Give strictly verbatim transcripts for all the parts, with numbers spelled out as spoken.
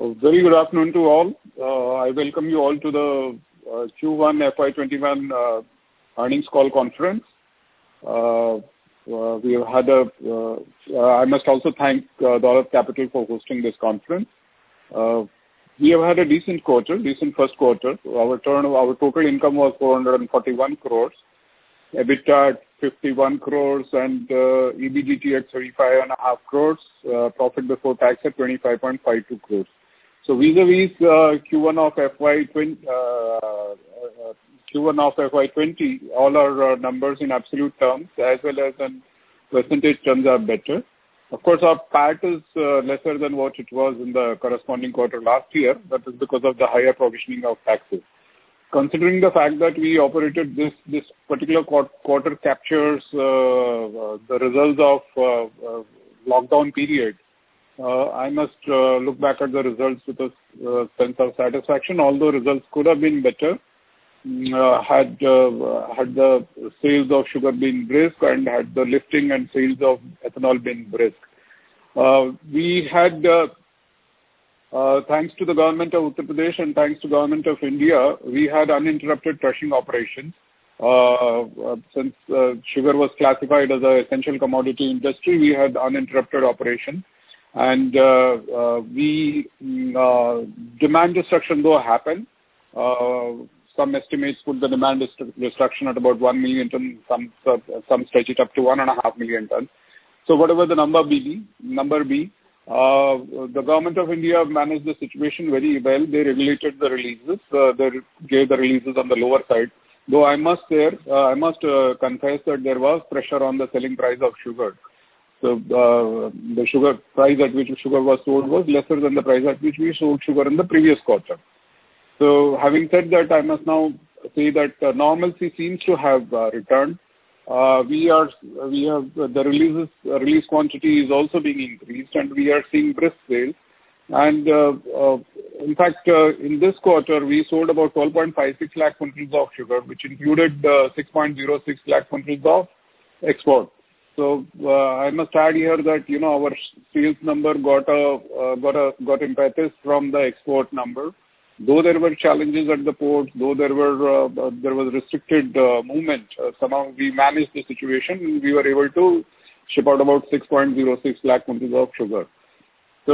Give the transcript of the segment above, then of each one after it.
Uh, Very good afternoon to all. Uh, I welcome you all to the uh, Q one F Y twenty-one uh, earnings call conference. Uh, uh, we have had a. Uh, uh, I must also thank uh, Dolat Capital for hosting this conference. Uh, we have had a decent quarter, decent first quarter. Our turn, our total income was four hundred forty-one crores, EBITDA at fifty-one crores, and uh, E B D T at thirty-five and a half crores. Uh, profit before tax at twenty-five point five two crores. So vis-a-vis uh, Q one of F Y twenty, uh, uh, Q one of F Y twenty, all our uh, numbers in absolute terms as well as in percentage terms are better. Of course, our P A T is uh, lesser than what it was in the corresponding quarter last year. That is because of the higher provisioning of taxes. Considering the fact that we operated this this particular quarter captures uh, uh, the results of uh, uh, lockdown period, uh, I must uh, look back at the results with a uh, sense of satisfaction. Although results could have been better uh, had uh, had the sales of sugar been brisk and had the lifting and sales of ethanol been brisk. Uh, we had. Uh, Uh, thanks to the government of Uttar Pradesh and thanks to government of India, we had uninterrupted crushing operations. Uh, uh, since uh, sugar was classified as an essential commodity industry, we had uninterrupted operation. And uh, uh, we, uh, demand destruction though happened. Uh, some estimates put the demand destruction at about one million tons, some, some stretch it up to one and a half million tons. So whatever the number be, number be, Uh, the government of India managed the situation very well. They regulated the releases. Uh, they gave the releases on the lower side. Though I must say, uh, I must uh, confess that there was pressure on the selling price of sugar. So uh, the sugar price at which sugar was sold was lesser than the price at which we sold sugar in the previous quarter. So having said that, I must now say that uh, normalcy seems to have uh, returned. Uh, we are, we have, uh, the releases, uh, release quantity is also being increased and we are seeing brisk sales. And, uh, uh, in fact, uh, in this quarter, we sold about twelve point five six lakh quintals of sugar, which included uh, six point zero six lakh quintals of export. So, uh, I must add here that, you know, our sales number got a, uh, got a, got impetus from the export number. Though there were challenges at the ports, though there were uh, there was restricted uh, movement, uh, somehow we managed the situation. We were able to ship out about six point zero six lakh quintals of sugar. So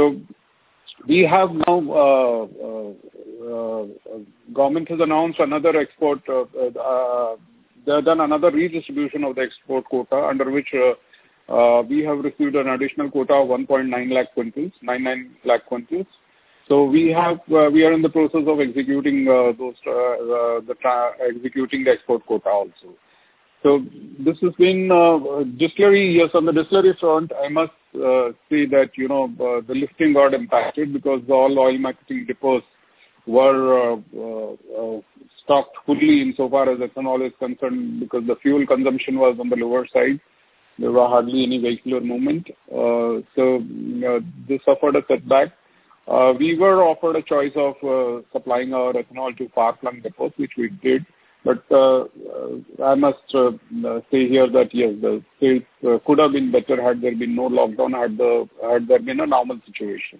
we have now uh, uh, uh, government has announced another export. Uh, uh, they have done another redistribution of the export quota, under which uh, uh, we have received an additional quota of one point nine lakh quintals, ninety-nine lakh quintals. So we have uh, we are in the process of executing uh, those uh, uh, the tra- executing the export quota also. So this has been uh, distillery. Yes, on the distillery front, I must uh, say that you know uh, the lifting got impacted because all oil marketing depots were uh, uh, uh, stocked fully insofar as ethanol is concerned, because the fuel consumption was on the lower side. There were hardly any vehicular movement. Uh, so uh, this suffered a setback. Uh, we were offered a choice of uh, supplying our ethanol to far-flung depots, which we did. But uh, uh, I must uh, say here that yes, the sales uh, could have been better had there been no lockdown, had the had there been a normal situation.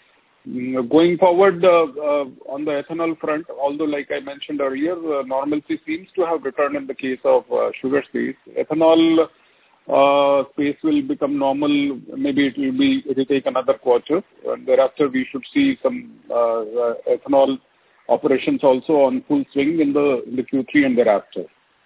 Mm, going forward uh, uh, on the ethanol front, although like I mentioned earlier, uh, normalcy seems to have returned in the case of uh, sugar space. Ethanol Uh, space will become normal. Maybe it will be, it will take another quarter, and thereafter we should see some uh, uh, ethanol operations also on full swing in the in the Q three and thereafter.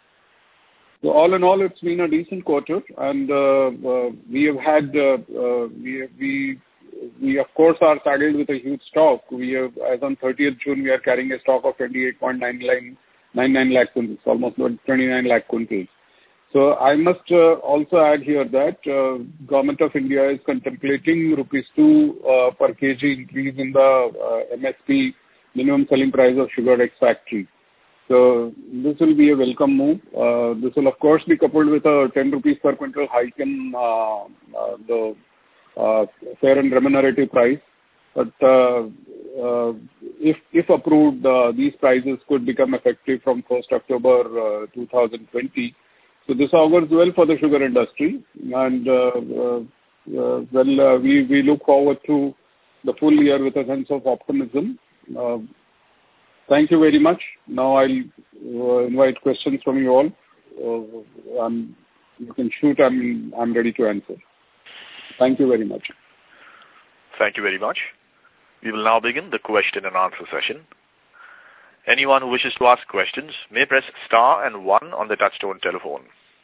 So all in all, it's been a decent quarter, and uh, uh, we have had uh, uh, we we we of course are saddled with a huge stock. We have, as on thirtieth June, we are carrying a stock of twenty-eight point nine nine lakh quintals, almost twenty-nine lakh quintals. So I must uh, also add here that uh, Government of India is contemplating rupees two uh, per kg increase in the uh, M S P, minimum selling price of sugar ex factory. So this will be a welcome move. Uh, this will of course be coupled with a ten rupees per quintal hike in uh, uh, the uh, fair and remunerative price. But uh, uh, if if approved, uh, these prices could become effective from first October uh, two thousand twenty. So this augurs well for the sugar industry, and uh, uh, uh, well, uh, we we look forward to the full year with a sense of optimism. Uh, thank you very much. Now I'll uh, invite questions from you all. Uh, um, you can shoot. I'm I'm ready to answer. Thank you very much. Thank you very much. We will now begin the question and answer session. Anyone who wishes to ask questions may press star and one on the touchtone telephone.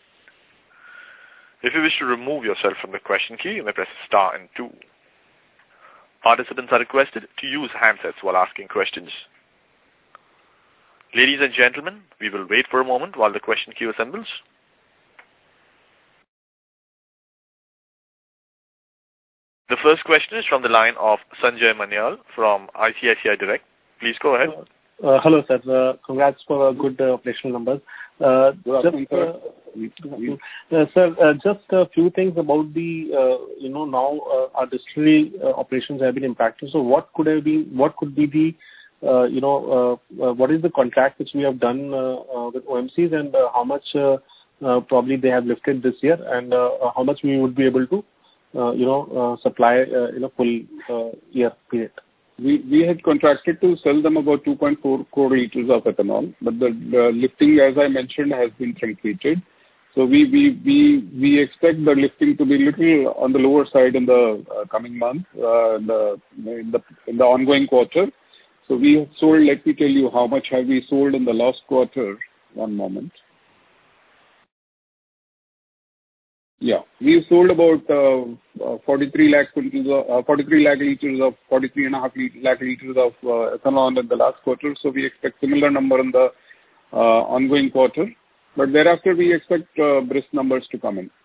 If you wish to remove yourself from the question queue, you may press star and two. Participants are requested to use handsets while asking questions. Ladies and gentlemen, we will wait for a moment while the question queue assembles. The first question is from the line of Sanjay Manyal from I C I C I Direct. Please go ahead. Uh, hello, sir. Uh, congrats for uh, good uh, operational numbers. Uh, just, uh, uh, sir, uh, just a few things about the, uh, you know, now uh, our distillery uh, operations have been impacted. So, what could have been, what could be the, uh, you know, uh, uh, what is the contract which we have done uh, uh, with O M Cs, and uh, how much uh, uh, probably they have lifted this year, and uh, how much we would be able to, uh, you know, uh, supply uh, in a full uh, year period? We we had contracted to sell them about two point four crore liters of ethanol, but the, the lifting, as I mentioned, has been truncated. So we we we we expect the lifting to be little on the lower side in the uh, coming month, uh, the in the in the ongoing quarter. So we have sold. Let me tell you how much have we sold in the last quarter. One moment. Yeah, we sold about uh, uh, forty-three lakh quintals, uh, forty-three lakh liters of forty-three and a half lakh liters of uh, ethanol in the last quarter. So we expect similar number in the uh, ongoing quarter. But thereafter, we expect uh, brisk numbers to come in.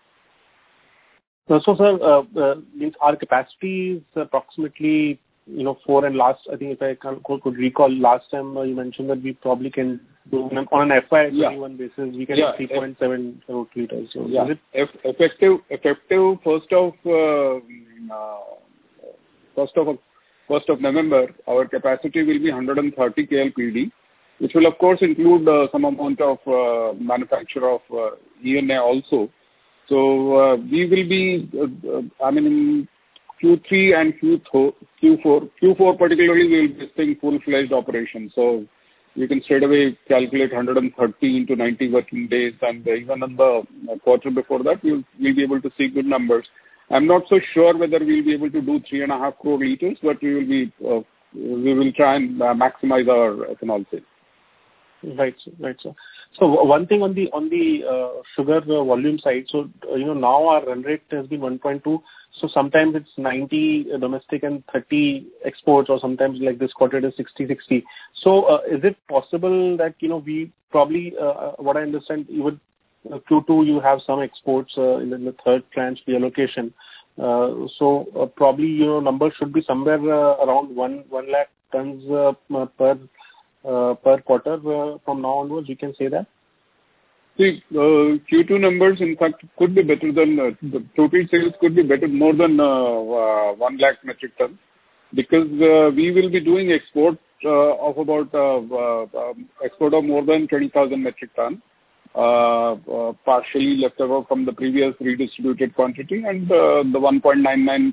So, so sir, uh, uh, means our capacity is approximately, you know, four, and last, I think if I can, could recall, last time uh, you mentioned that we probably can do on an F Y twenty-one yeah. basis, we can yeah, do three point seven crore liters. So yeah, is it F- effective effective first of uh, uh, first of first of November, our capacity will be one hundred thirty K L P D, which will of course include uh, some amount of uh, manufacture of uh, E N A also. So uh, we will be, uh, uh, I mean, in Q three and Q four, Q four, Q four particularly, we will be seeing full-fledged operation. So you can straight away calculate one hundred thirty into ninety working days, and even in the quarter before that, we'll, we'll be able to see good numbers. I'm not so sure whether we'll be able to do three and a half crore liters, but we will be, uh, we will try and uh, maximize our ethanol sales. Right, sir. Right, sir. So one thing on the on the uh, sugar uh, volume side. So uh, you know, now our run rate has been one point two. So sometimes it's ninety domestic and thirty exports, or sometimes like this quarter it is sixty sixty. So uh, is it possible that, you know, we probably, uh, what I understand, you would uh, Q two you have some exports uh, in, the, in the third tranche reallocation. Uh, so uh, probably, you know, numbers should be somewhere uh, around one one lakh tons uh, per. Uh, per quarter uh, from now onwards, you can say that? See, uh, Q two numbers, in fact, could be better than, uh, the total sales could be better, more than uh, uh, one lakh metric tons, because uh, we will be doing export uh, of about, uh, uh, um, export of more than twenty thousand metric tons, uh, uh, partially left over from the previous redistributed quantity, and uh, the one point nine nine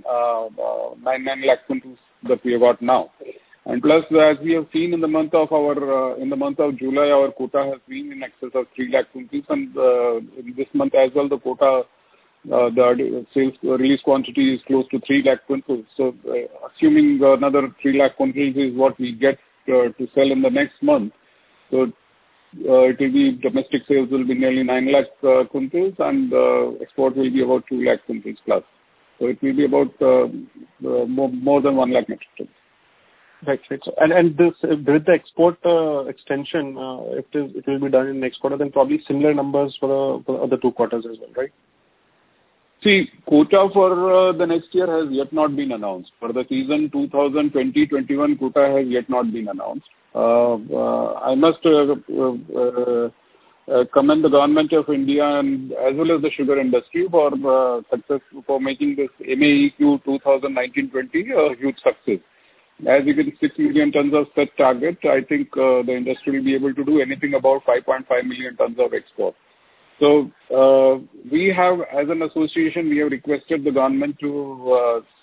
lakh quintals that we have got now. And plus, as we have seen in the month of our uh, in the month of July, our quota has been in excess of three lakh quintals, and uh, in this month as well, the quota, uh, the sales release quantity is close to three lakh quintals. So, uh, assuming another three lakh quintals is what we get uh, to sell in the next month, so uh, it will be domestic sales will be nearly nine lakh uh, quintals, and uh, export will be about two lakh quintals plus. So it will be about uh, uh, more, more than one lakh metric tons. Right, right. So, and and this with the export uh, extension, uh, if it, is, it will be done in next quarter, then probably similar numbers for the, for the other two quarters as well, right? See, quota for uh, the next year has yet not been announced. For the season twenty twenty twenty-one, quota has yet not been announced. Uh, uh, I must uh, uh, uh, commend the government of India and as well as the sugar industry for uh, success for making this M A E Q twenty nineteen twenty a huge success. As you can see, six million tons of set target, I think uh, the industry will be able to do anything about five point five million tons of export. So uh, we have, as an association, we have requested the government to uh,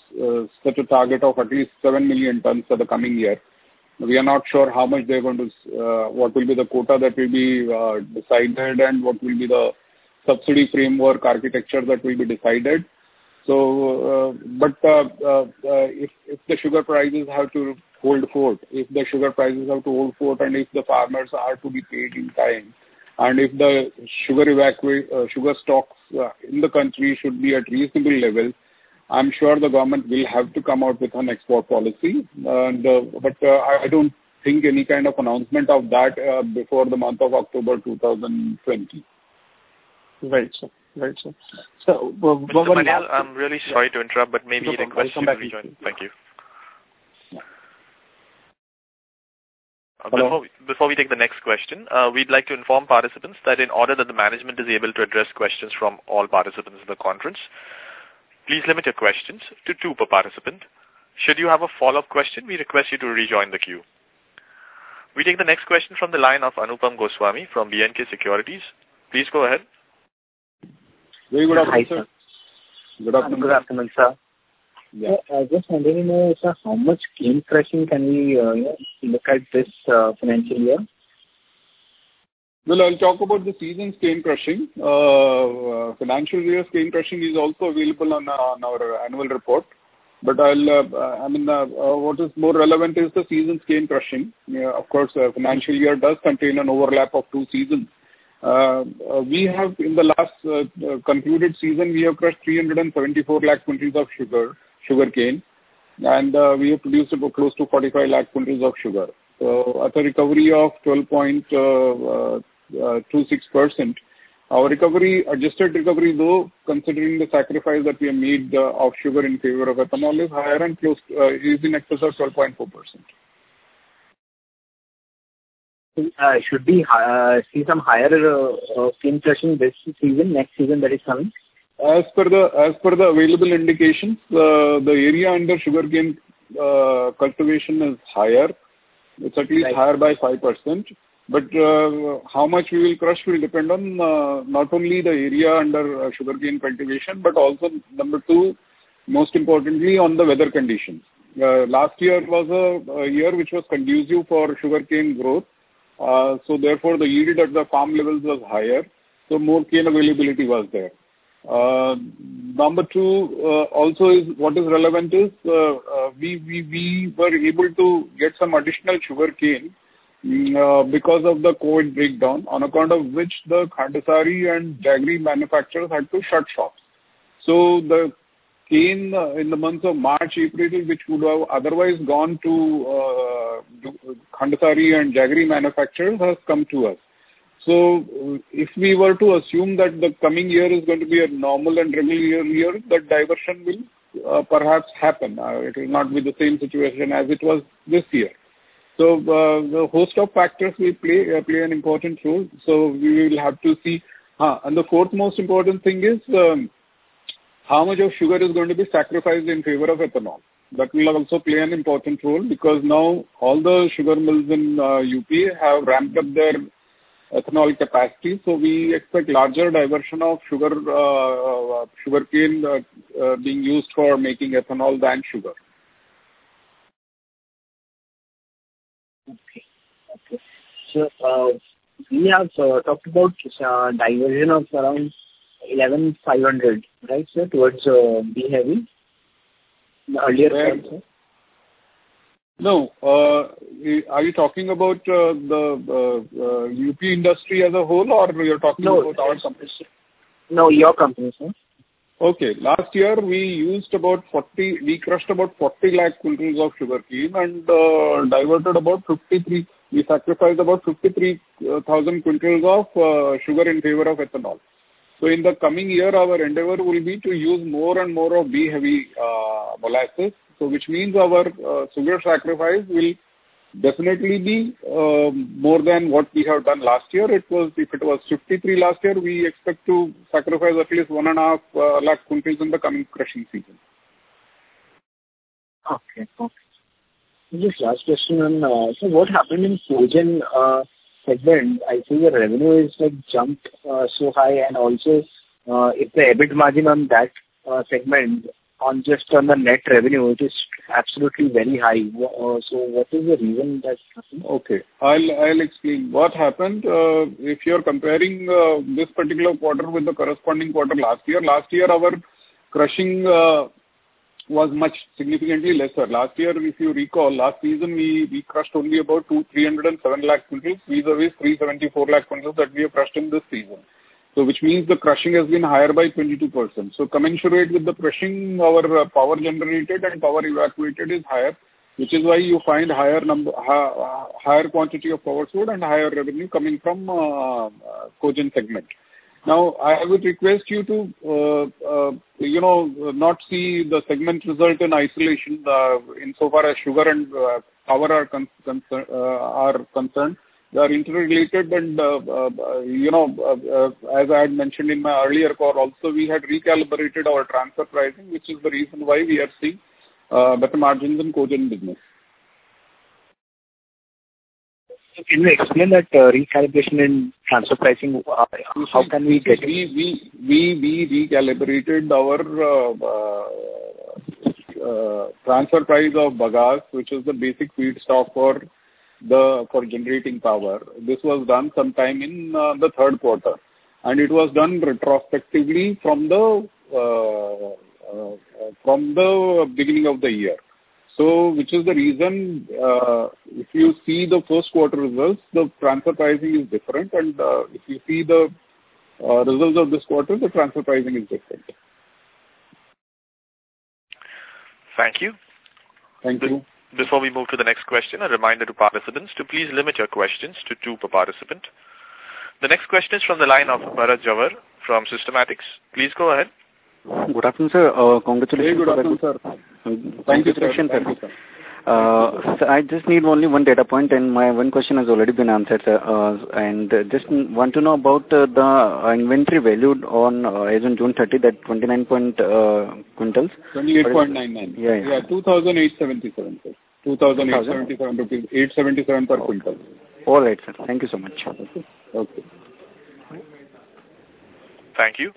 uh, set a target of at least seven million tons for the coming year. We are not sure how much they're going to, uh, what will be the quota that will be uh, decided and what will be the subsidy framework architecture that will be decided. So, uh, but uh, uh, if, if the sugar prices have to hold fort, if the sugar prices have to hold fort, and if the farmers are to be paid in time, and if the sugar evacuate, uh, sugar stocks uh, in the country should be at reasonable levels, I'm sure the government will have to come out with an export policy. And, uh, but uh, I don't think any kind of announcement of that uh, before the month of October two thousand twenty. Right, sir. Right, sir. So, uh, Mister Manial, I'm really sorry yeah. to interrupt, but maybe no, request you to rejoin. Thank you. Yeah. Uh, before, we, before we take the next question, uh, we'd like to inform participants that in order that the management is able to address questions from all participants in the conference, please limit your questions to two per participant. Should you have a follow-up question, we request you to rejoin the queue. We take the next question from the line of Anupam Goswami from B and K Securities. Please go ahead. Very good afternoon, Hi, sir. Good afternoon. Good afternoon, sir. Yeah. So, I just wanted to know, sir, how much cane crushing can we uh, look at this uh, financial year? Well, I'll talk about the season's cane crushing. Uh, uh, financial year's cane crushing is also available on, uh, on our annual report. But I'll, uh, I mean, uh, uh, what is more relevant is the season's cane crushing. Uh, of course, uh, financial year does contain an overlap of two seasons. Uh, uh, we have, in the last uh, uh, concluded season, we have crushed three hundred seventy-four lakh quintals of sugar, sugar cane, and uh, we have produced about close to forty-five lakh quintals of sugar. So, at a recovery of twelve point two six percent, our recovery, adjusted recovery, though, considering the sacrifice that we have made uh, of sugar in favor of ethanol, is higher and close to, uh, is in excess of twelve point four percent. Uh, should we uh, see some higher uh, uh, cane crushing this season, next season that is coming? As per the as per the available indications, uh, the area under sugarcane uh, cultivation is higher. It's at least right. higher by five percent. But uh, how much we will crush will depend on uh, not only the area under uh, sugarcane cultivation, but also, number two, most importantly, on the weather conditions. Uh, last year was a, a year which was conducive for sugarcane growth. Uh, so therefore, the yield at the farm levels was higher. So more cane availability was there. Uh, number two, uh, also is what is relevant is uh, uh, we, we, we were able to get some additional sugar cane uh, because of the COVID breakdown, on account of which the Khandasari and Jaggery manufacturers had to shut shops. So the cane uh, in the months of March, April, which would have otherwise gone to uh, Khandasari and Jaggery manufacturers, has come to us. So if we were to assume that the coming year is going to be a normal and regular year, that diversion will uh, perhaps happen. Uh, it will not be the same situation as it was this year. So uh, the host of factors will play uh, play an important role. So we will have to see. Uh, and the fourth most important thing is um, how much of sugar is going to be sacrificed in favor of ethanol. That will also play an important role, because now all the sugar mills in uh, U P have ramped up their ethanol capacity. So we expect larger diversion of sugar, uh, sugarcane uh, uh, being used for making ethanol than sugar. Okay. Okay. So uh, we have uh, talked about uh, diversion of around eleven thousand five hundred, right, sir, towards uh, B heavy. The earlier point, sir. No. Uh, are you talking about uh, the uh, uh, U P industry as a whole, or you're talking no, about our company? No, your company, sir. Okay. Last year we used about forty, we crushed about forty lakh quintals of sugarcane and uh, diverted about fifty-three, we sacrificed about fifty-three thousand quintals of uh, sugar in favor of ethanol. So in the coming year, our endeavor will be to use more and more of B-heavy uh, molasses. So which means our uh, sugar sacrifice will definitely be uh, more than what we have done last year. It was, if it was fifty-three last year, we expect to sacrifice at least one and a half uh, lakh quintals in the coming crushing season. Okay. Okay. Just last question on, uh, so what happened in Cogen uh, segment? I see the revenue is like jumped uh, so high, and also uh, if the EBIT margin on that uh, segment on just on the net revenue, it is absolutely very high. Uh, so what is the reason that happened? Okay. I'll I'll explain. What happened, uh, if you're comparing uh, this particular quarter with the corresponding quarter last year, last year our crushing uh, was much significantly lesser. Last year, if you recall, last season we, we crushed only about two, three hundred seven lakh quintals, vis-a-vis three seventy-four lakh quintals that we have crushed in this season. So which means the crushing has been higher by twenty-two percent. So commensurate with the crushing, our uh, power generated and power evacuated is higher, which is why you find higher number, ha, higher quantity of power sold and higher revenue coming from uh, uh, cogen segment. Now, I would request you to, uh, uh, you know, not see the segment result in isolation, uh, insofar as sugar and uh, power are, con- con- uh, are concerned. They are interrelated and, uh, uh, you know, uh, uh, as I had mentioned in my earlier call also, we had recalibrated our transfer pricing, which is the reason why we are seeing uh, better margins in cogen business. Can you explain that uh, recalibration in transfer pricing? Uh, how can we get it? We, we, we, we recalibrated our uh, uh, uh, transfer price of bagasse, which is the basic feedstock for the for generating power. This was done sometime in uh, the third quarter, and it was done retrospectively from the uh, uh, from the beginning of the year. So, which is the reason, uh, if you see the first quarter results, the transfer pricing is different, and uh, if you see the uh, results of this quarter, the transfer pricing is different. Thank you. Thank you. Before we move to the next question, a reminder to participants to please limit your questions to two per participant. The next question is from the line of Bharat Jawar from Systematics. Please go ahead. Good afternoon, sir. Uh, congratulations. Hey, good afternoon, sir. Thank you, sir. Thank you, sir. Uh, so I just need only one data point, and my one question has already been answered, sir. Uh, and uh, just want to know about uh, the inventory valued on uh, as on June thirtieth, that twenty-nine point uh, quintals. twenty-eight point nine nine. Yeah, yeah. Yeah, two thousand eight hundred seventy-seven, sir. two thousand eight hundred seventy-seven rupees, eight hundred seventy-seven per quintal. All right, sir. Thank you so much. Okay. Okay. Thank you.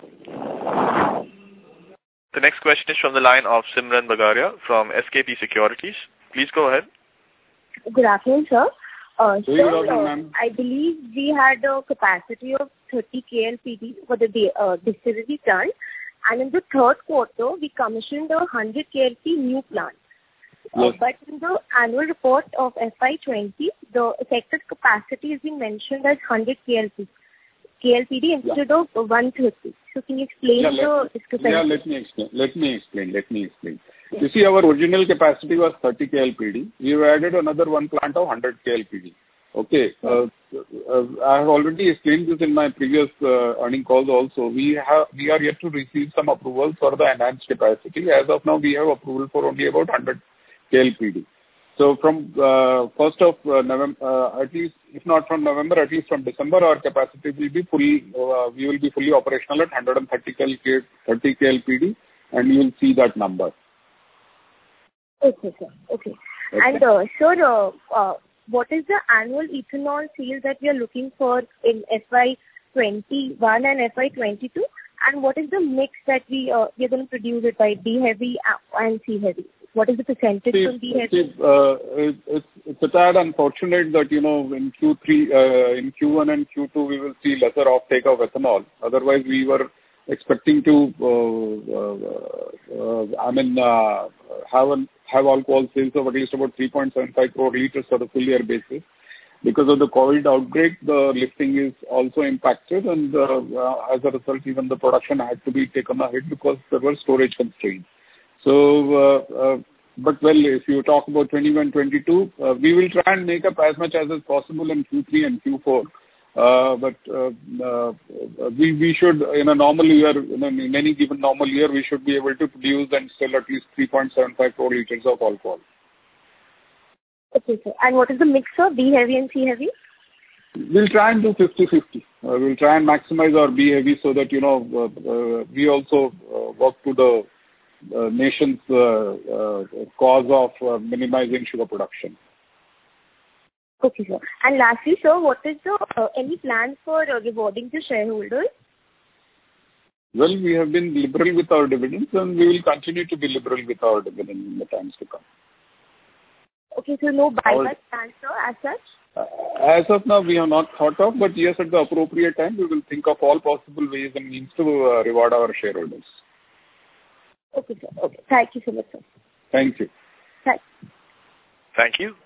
The next question is from the line of Simran Bagaria from S K P Securities. Please go ahead. Good afternoon, sir. Uh, Good sir, afternoon, uh, I believe we had a capacity of thirty K L P D for the uh, distillery plant, and in the third quarter, we commissioned a one hundred K L P new plant. Yes. Uh, but in the annual report of F Y twenty, the effective capacity has been mentioned as one hundred K L P D. K L P D instead yeah. of one thirty. So can you explain yeah, the let, discrepancy? Yeah, let me explain. Let me explain. Let me explain. Yes. You see, our original capacity was thirty K L P D. We have added another one plant of one hundred K L P D. Okay. Uh, uh, I have already explained this in my previous uh, earning calls also. We have we are yet to receive some approvals for the enhanced capacity. As of now, we have approval for only about one hundred K L P D. So from uh, first of uh, November, uh, at least, if not from November, at least from December, our capacity will be fully, uh, we will be fully operational at one hundred thirty K L P D, and you will see that number. Okay, sir. Okay. okay. And uh, sir, uh, uh, what is the annual ethanol sales that we are looking for in F Y twenty-one and F Y twenty-two? And what is the mix that we uh, we are going to produce it by B heavy and C heavy? What is the percentage see, from B heavy? See, uh, it, it's, it's a tad unfortunate that, you know, in Q three, uh, in Q one and Q two, we will see lesser offtake of ethanol. Otherwise, we were expecting to, uh, uh, uh, I mean, uh, have an, have alcohol sales of at least about three point seven five crore liters for the full year basis. Because of the COVID outbreak, the lifting is also impacted, and uh, uh, as a result, even the production had to be taken a hit because there were storage constraints. So, uh, uh, but well, if you talk about twenty-one twenty-two, uh, we will try and make up as much as is possible in Q three and Q four. Uh, but uh, uh, we we should, in a normal year, in, in any given normal year, we should be able to produce and sell at least three point seven five crore liters of alcohol. Okay, sir. And what is the mix of B heavy and C heavy? We'll try and do fifty fifty. Uh, we'll try and maximize our B heavy so that, you know, uh, uh, we also uh, work to the uh, nation's uh, uh, cause of uh, minimizing sugar production. Okay, sir. And lastly, sir, what is the uh, any plans for uh, rewarding the shareholders? Well, we have been liberal with our dividends, and we will continue to be liberal with our dividends in the times to come. Okay, so no buyback plans, sir, as such? Uh, as of now, we have not thought of, but yes, at the appropriate time, we will think of all possible ways and means to uh, reward our shareholders. Okay, sir. Okay. Thank you so much, sir. Thank you. Thanks. Thank you.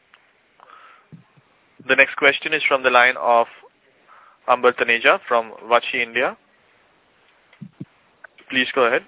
The next question is from the line of Amber Taneja from Vachi India. Please go ahead.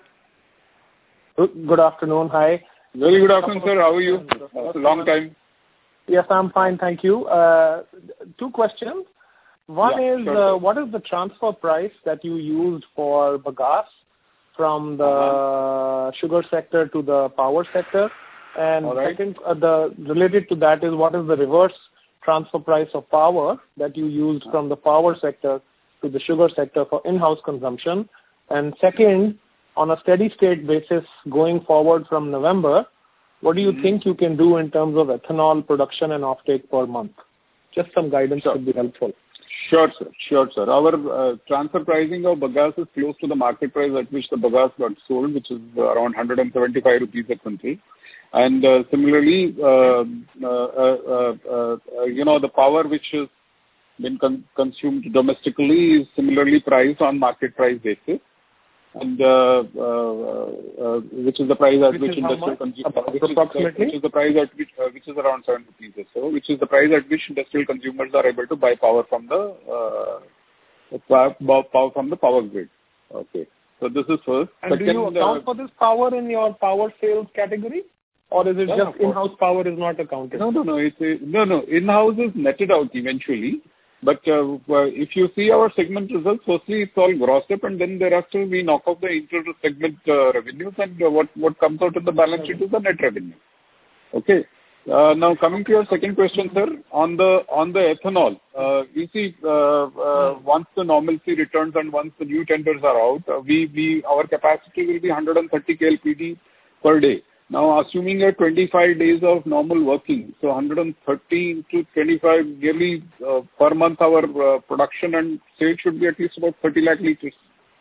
Good, good afternoon. Hi. Very good afternoon, sir. How are you? It's a long time. Yes, I'm fine. Thank you. Uh, two questions. One Yeah, is, sure, uh, what is the transfer price that you used for bagasse from the Uh-huh. sugar sector to the power sector? And All right. second, uh, the related to that is, what is the reverse transfer price of power that you used from the power sector to the sugar sector for in-house consumption? And second, on a steady state basis going forward from November, what do you Mm-hmm. think you can do in terms of ethanol production and offtake per month? Just some guidance Sure. would be helpful. Sure, sir. Sure, sir. Our uh, transfer pricing of bagasse is close to the market price at which the bagasse got sold, which is around one hundred seventy-five rupees a quintal. And uh, similarly, uh, uh, uh, uh, uh, you know, the power which has been con- consumed domestically is similarly priced on market price basis. And uh, uh, uh, which is the price at Which which is how industrial much? consumers, Appro- which is, approximately? which is the price at which uh, which is around seven rupees or so, which is the price at which industrial consumers are able to buy power from the uh, power, power from the power grid. Okay, so this is first. And do you Second, account uh, for this power in your power sales category? Or is it Yeah, just of course. in-house power is not accounted? No, no, no. It's a, no, no. In-house is netted out eventually. But uh, uh, if you see our segment results, firstly it's all grossed up, and then thereafter we knock off the inter-segment uh, revenues, and uh, what what comes out in the balance sheet is the net revenue. Okay. Uh, now coming to your second question, sir, on the on the ethanol, uh, you see, uh, uh, once the normalcy returns and once the new tenders are out, uh, we we our capacity will be one hundred thirty K L P D per day. Now, assuming a twenty-five days of normal working, so one hundred thirty to twenty-five nearly uh, per month, our uh, production and sale should be at least about thirty lakh liters.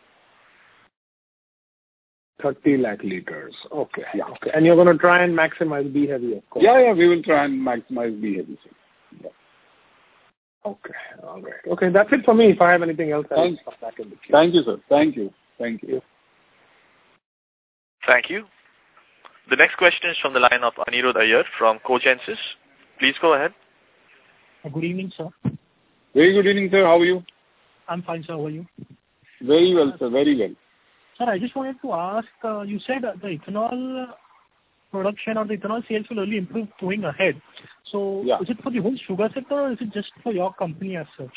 thirty lakh liters. Okay. Yeah. Okay. And you're going to try and maximize B heavy, of course. Yeah, yeah, we will try and maximize B heavy. Yeah. Okay. All right. Okay. That's it for me. If I have anything else, I'll Thanks. come back in the queue. Thank you, sir. Thank you. Thank you. Thank you. The next question is from the line of Anirudh Iyer from Cogensis. Please go ahead. Good evening, sir. Very good evening, sir. How are you? I'm fine, sir. How are you? Very well, sir. Very well. Sir, I just wanted to ask, uh, you said uh, the ethanol production or the ethanol sales will only improve going ahead. So Yeah. is it for the whole sugar sector or is it just for your company as such?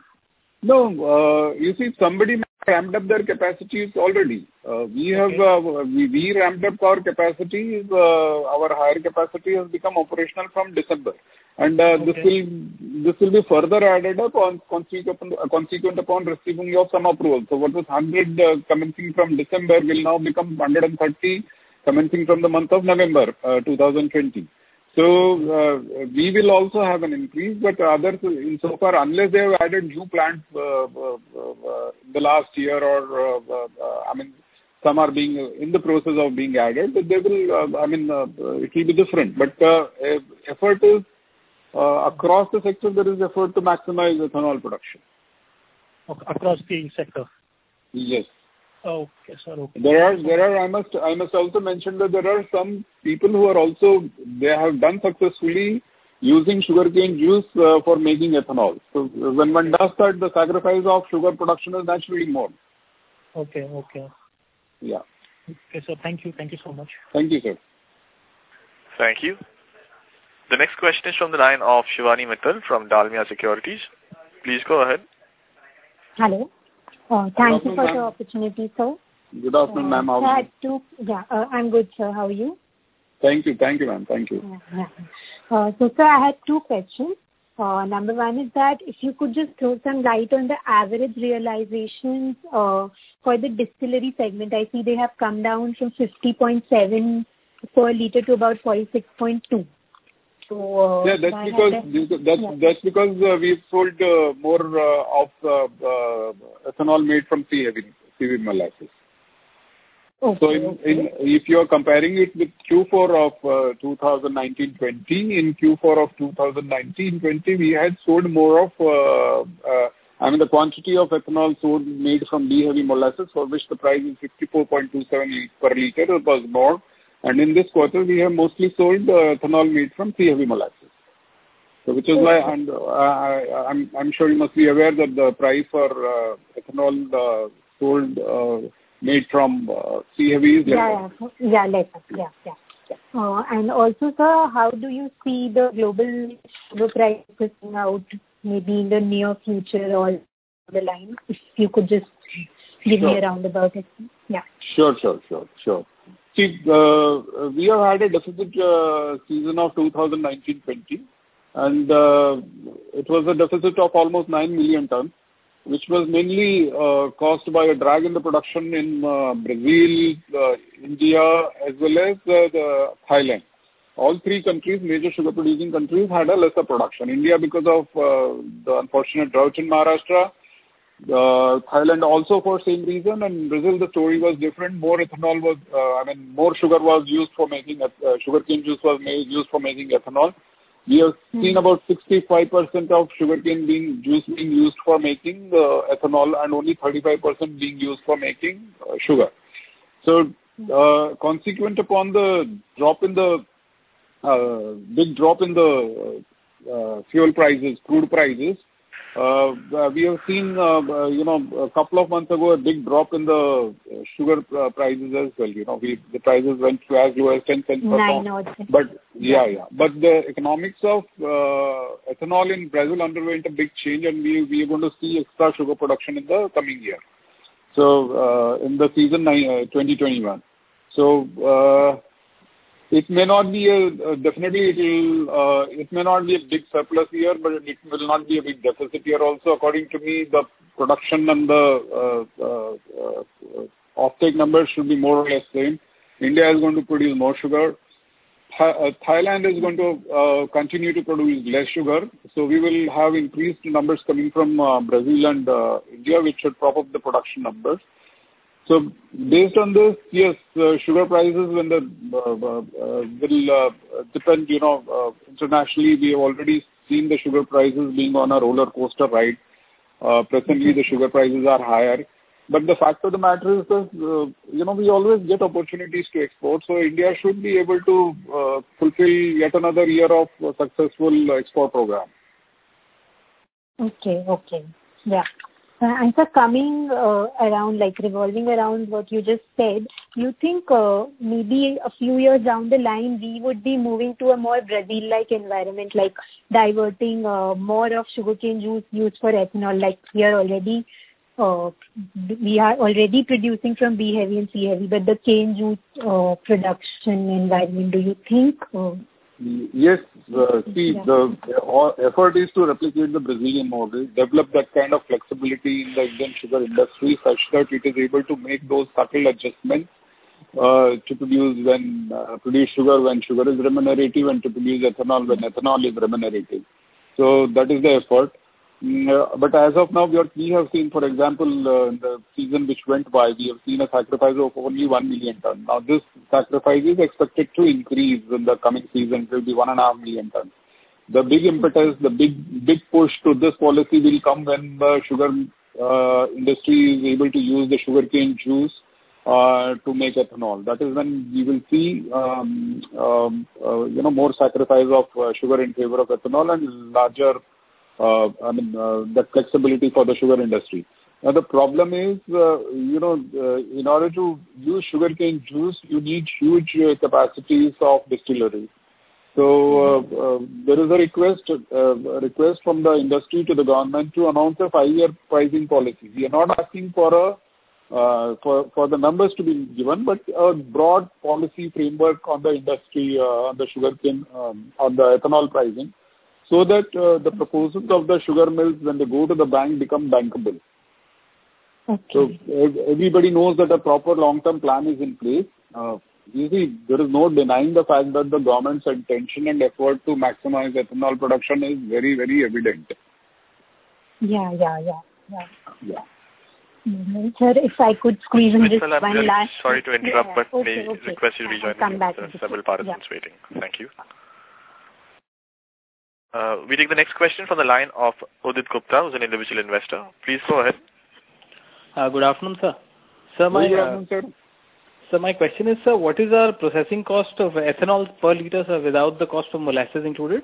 No, uh, you see, somebody ramped up their capacities already. Uh, we have uh, we, we ramped up our capacities. Uh, our higher capacity has become operational from December, and uh, this Okay. will this will be further added up on consequent, uh, consequent upon receiving of some approval. So what was one hundred uh, commencing from December will now become one hundred thirty commencing from the month of November uh, two thousand twenty. So uh, we will also have an increase, but others, insofar, unless they have added new plants uh, uh, uh, in the last year, or uh, uh, I mean, some are being in the process of being added, but they will. Uh, I mean, uh, it will be different. But uh, effort is uh, across the sector. There is effort to maximize ethanol production. Okay, across the sector. Yes. Okay, sir. Okay. There are, there are. I must, I must also mention that there are some people who are also, they have done successfully using sugarcane juice uh, for making ethanol. So when one does that, the sacrifice of sugar production is naturally more. Okay, okay. Yeah. Okay, sir. Thank you. Thank you so much. Thank you, sir. Thank you. The next question is from the line of Shivani Mittal from Dalmia Securities. Please go ahead. Hello. Uh, thank you afternoon, for ma'am. the opportunity, sir. Good afternoon, Uh, ma'am. How I are had you? two, yeah, uh, I'm good, sir. How are you? Thank you. Thank you, ma'am. Thank you. Yeah, yeah. Uh, so, sir, I had two questions. Uh, number one is that if you could just throw some light on the average realizations uh, for the distillery segment. I see they have come down from fifty point seven per liter to about forty-six point two. So, uh, Yeah, that's I because had- that's yeah. that's because uh, we've sold uh, more uh, of uh, uh, ethanol made from C heavy C V molasses. Okay. So in, in, if you are comparing it with Q four of uh, twenty nineteen twenty, in Q four of twenty nineteen twenty, we had sold more of, uh, uh, I mean, the quantity of ethanol sold made from B-heavy molasses, for which the price is fifty-four point two seven per liter, it was more. And in this quarter, we have mostly sold uh, ethanol made from C-heavy molasses. So which is okay. why, and uh, I, I'm, I'm sure you must be aware that the price for uh, ethanol uh, sold uh, made from uh, C-heavy is lesser. Yeah, yeah, yeah, lesser. Yeah, yeah. yeah. Uh, and also, sir, how do you see the global sugar price pushing out, maybe in the near future or the line? If you could just give sure. me a roundabout it. Yeah. Sure, sure, sure, sure. See, uh, we have had a deficit uh, season of twenty nineteen twenty, and uh, it was a deficit of almost nine million tons, which was mainly uh, caused by a drag in the production in uh, Brazil, uh, India, as well as uh, the Thailand. All three countries, major sugar producing countries, had a lesser production. India because of uh, the unfortunate drought in Maharashtra, uh, Thailand also for same reason, and Brazil the story was different. More ethanol was, uh, I mean, more sugar was used for making, uh, sugarcane juice was made, used for making ethanol. We have mm-hmm. seen about sixty-five percent of sugarcane being juice being used for making uh, ethanol, and only thirty-five percent being used for making uh, sugar. So, uh, consequent upon the drop in the uh, big drop in the uh, fuel prices, crude prices, uh, we have seen, uh, you know, a couple of months ago a big drop in the sugar uh, prices as well. You know, we, the prices went to as low as ten cents per pound. But yeah, yeah. But the economics of uh, ethanol in Brazil underwent a big change, and we we are going to see extra sugar production in the coming year. So uh, in the season uh, twenty twenty-one. So uh, it may not be a uh, definitely it will uh, it may not be a big surplus year, but it will not be a big deficit year also. According to me, the production and the uh, uh, uh, offtake numbers should be more or less same. India is going to produce more sugar. Th- uh, Thailand is going to uh, continue to produce less sugar. So we will have increased numbers coming from uh, Brazil and uh, India, which should prop up the production numbers. So based on this, yes, uh, sugar prices when the uh, uh, will uh, depend. You know, uh, internationally we have already seen the sugar prices being on a roller coaster ride. Uh, presently, the sugar prices are higher. But the fact of the matter is that, uh, you know, we always get opportunities to export. So India should be able to uh, fulfill yet another year of a successful export program. Okay, okay. Yeah. Uh, and so coming uh, around, like revolving around what you just said, you think uh, maybe a few years down the line, we would be moving to a more Brazil-like environment, like diverting uh, more of sugarcane juice used for ethanol, like we are already Uh, we are already producing from B heavy and C heavy, but the cane juice uh, production environment, do you think? Uh, yes, uh, see, yeah. the uh, effort is to replicate the Brazilian model, develop that kind of flexibility in the Indian sugar industry such that it is able to make those subtle adjustments uh, to produce when uh, produce sugar when sugar is remunerative, and to produce ethanol when ethanol is remunerative. So that is the effort. Mm, uh, but as of now, we, are, we have seen, for example, uh, in the season which went by, we have seen a sacrifice of only one million ton. Now, this sacrifice is expected to increase in the coming season. It will be one and a half million tons. The big impetus, the big big push to this policy will come when the sugar uh, industry is able to use the sugarcane juice uh, to make ethanol. That is when we will see, um, um, uh, you know, more sacrifice of uh, sugar in favor of ethanol and larger Uh, I mean, uh, the flexibility for the sugar industry. Now, the problem is, uh, you know, uh, in order to use sugarcane juice, you need huge uh, capacities of distillery. So, uh, uh, there is a request, uh, a request from the industry to the government to announce a five-year pricing policy. We are not asking for a uh, for for the numbers to be given, but a broad policy framework on the industry, uh, on the sugarcane, um, on the ethanol pricing, so that uh, the proposals of the sugar mills, when they go to the bank, become bankable. Okay. So everybody knows that a proper long-term plan is in place. Uh, you see, there is no denying the fact that the government's intention and effort to maximize ethanol production is very, very evident. Yeah, yeah, yeah, yeah. Yeah. Mm-hmm. Sir, if I could squeeze in just I'm one really last... sorry to interrupt, Yeah, but okay, may okay. request you to rejoin. I'll come back. There are several participants yeah. waiting. Thank you. Uh, we take the next question from the line of Udit Gupta, who's an individual investor. Please go ahead. Uh, good afternoon, sir. Sir, my, Good uh, afternoon, sir. sir, my question is, sir, what is our processing cost of ethanol per liter, sir, without the cost of molasses included?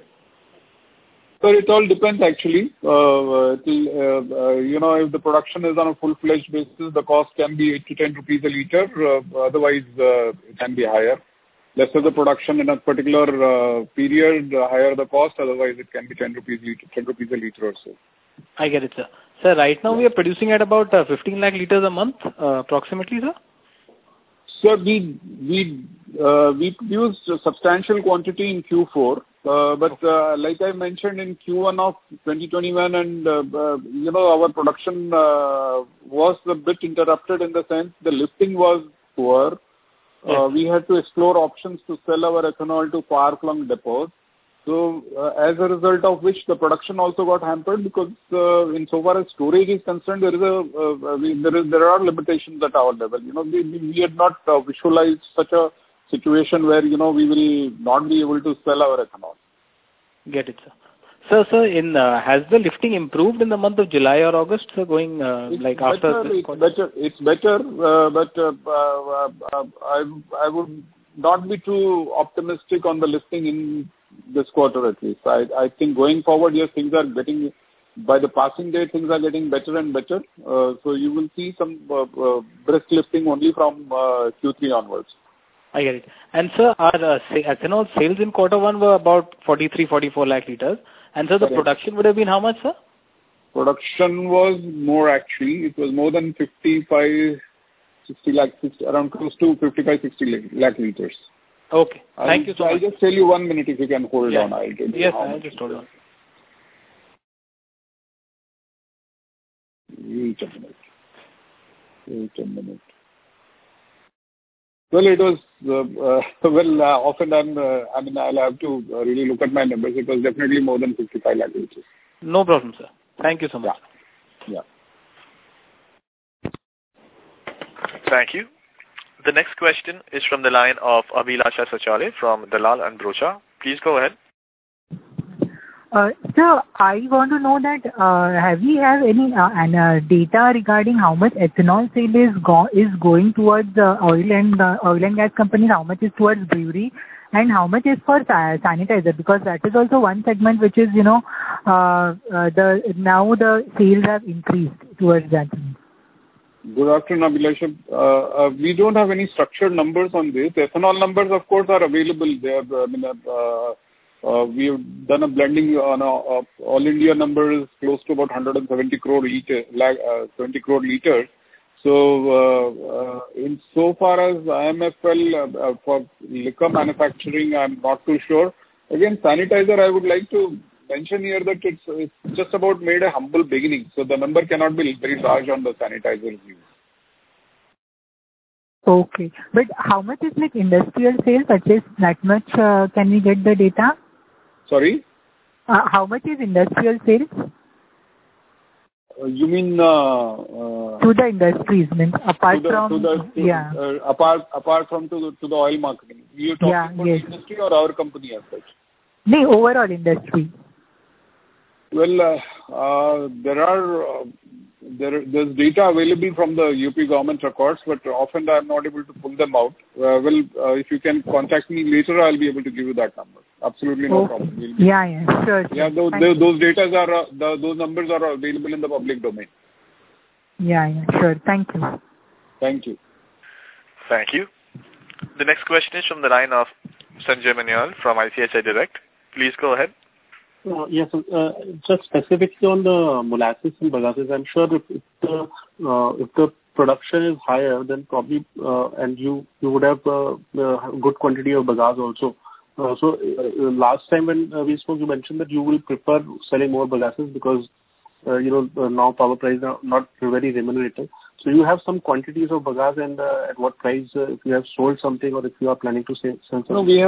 So it all depends actually. Uh, till, uh, uh, you know, if the production is on a full-fledged basis, the cost can be eight to ten rupees a liter. Uh, otherwise, uh, it can be higher. Lesser the production in a particular uh, period, the higher the cost. Otherwise, it can be ten rupees liter, ten rupees a liter or so. I get it, sir. Sir, right now we are producing at about uh, fifteen lakh liters a month, uh, approximately, sir. Sir, we we uh, we produced a substantial quantity in Q four. Uh, but uh, like I mentioned in Q one of twenty twenty-one, and uh, uh, you know, our production uh, was a bit interrupted in the sense the lifting was poor. Yes. Uh, we had to explore options to sell our ethanol to far-flung depots. So uh, as a result of which the production also got hampered, because uh, in so far as storage is concerned, there is a uh, we, there is there are limitations at our level. You know, we we had not uh, visualized such a situation where, you know, we will not be able to sell our ethanol. Get it, sir. Sir, sir, in uh, has the lifting improved in the month of July or August, sir, going uh, like better, after this it's quarter? better. It's better, uh, but uh, uh, uh, I I would not be too optimistic on the lifting in this quarter at least. I I think going forward, yes, things are getting, by the passing date, things are getting better and better. Uh, so you will see some uh, uh, brisk lifting only from uh, Q three onwards. I get it. And sir, our uh, ethanol sales in quarter one were about forty-three, forty-four lakh liters. And so the Correct. production would have been how much, sir? Production was more actually. It was more than fifty-five, sixty lakh, sixty, around close to fifty-five, sixty lakh liters. Okay. Thank I'll, you so I'll much. just tell you one minute if you can hold yeah. on. I'll tell you yes, how I'll much just hold on. Wait a minute. Wait a minute. Well, it was, uh, uh, well, uh, often I'm, uh, I mean, I'll have to uh, really look at my numbers. It was definitely more than fifty-five lakh liters. No problem, sir. Thank you so much. Yeah. yeah. Thank you. The next question is from the line of Abhilasha Sachale from Dalal and Brocha. Please go ahead. Uh, sir, I want to know that uh, have we have any uh, an, uh, data regarding how much ethanol sale is go is going towards uh, oil and uh, oil and gas companies, how much is towards brewery, and how much is for sa sanitizer? Because that is also one segment which is, you know, uh, uh, the now the sales have increased towards that. Good afternoon, Abhilasha. Uh, uh, we don't have any structured numbers on this. Ethanol numbers, of course, are available. They are, I mean, uh, Uh, we have done a blending on a, of all India numbers close to about one hundred seventy crore liter, uh, seventy crore liters. So, uh, uh, in so far as I M F L uh, for liquor manufacturing, I'm not too sure. Again, sanitizer, I would like to mention here that it's, it's just about made a humble beginning. So the number cannot be very large on the sanitizer use. Okay, but how much is like industrial sales? At least that much uh, can we get the data? Sorry? Uh, how much is industrial sales? Uh, you mean uh, uh, to the industries, means apart to the, from to the, to, yeah, uh, apart apart from to the, to the oil marketing. You talking yeah, about yes. the industry or our company as such? No, overall industry. Well, uh, uh, there are uh, there there's data available from the U P government records, but often I'm not able to pull them out. Uh, well, uh, if you can contact me later, I'll be able to give you that number. Absolutely no okay. problem. We'll yeah, yeah, sure. Yeah, those those, those data are uh, the, those numbers are available in the public domain. Yeah, yeah, sure. Thank you. Thank you. Thank you. The next question is from the line of Sanjay Manyal from I C I C I Direct. Please go ahead. Uh, yes, uh, just specifically on the molasses and bagasse, I'm sure if, if the uh, if the production is higher, then probably uh, and you you would have uh, a good quantity of bagasse also. Uh, so uh, last time when uh, we spoke, you mentioned that you will prefer selling more bagasses because uh, you know uh, now power prices are not very remunerative. So you have some quantities of bagasse, and uh, at what price uh, if you have sold something or if you are planning to sell, sell something? No, we have.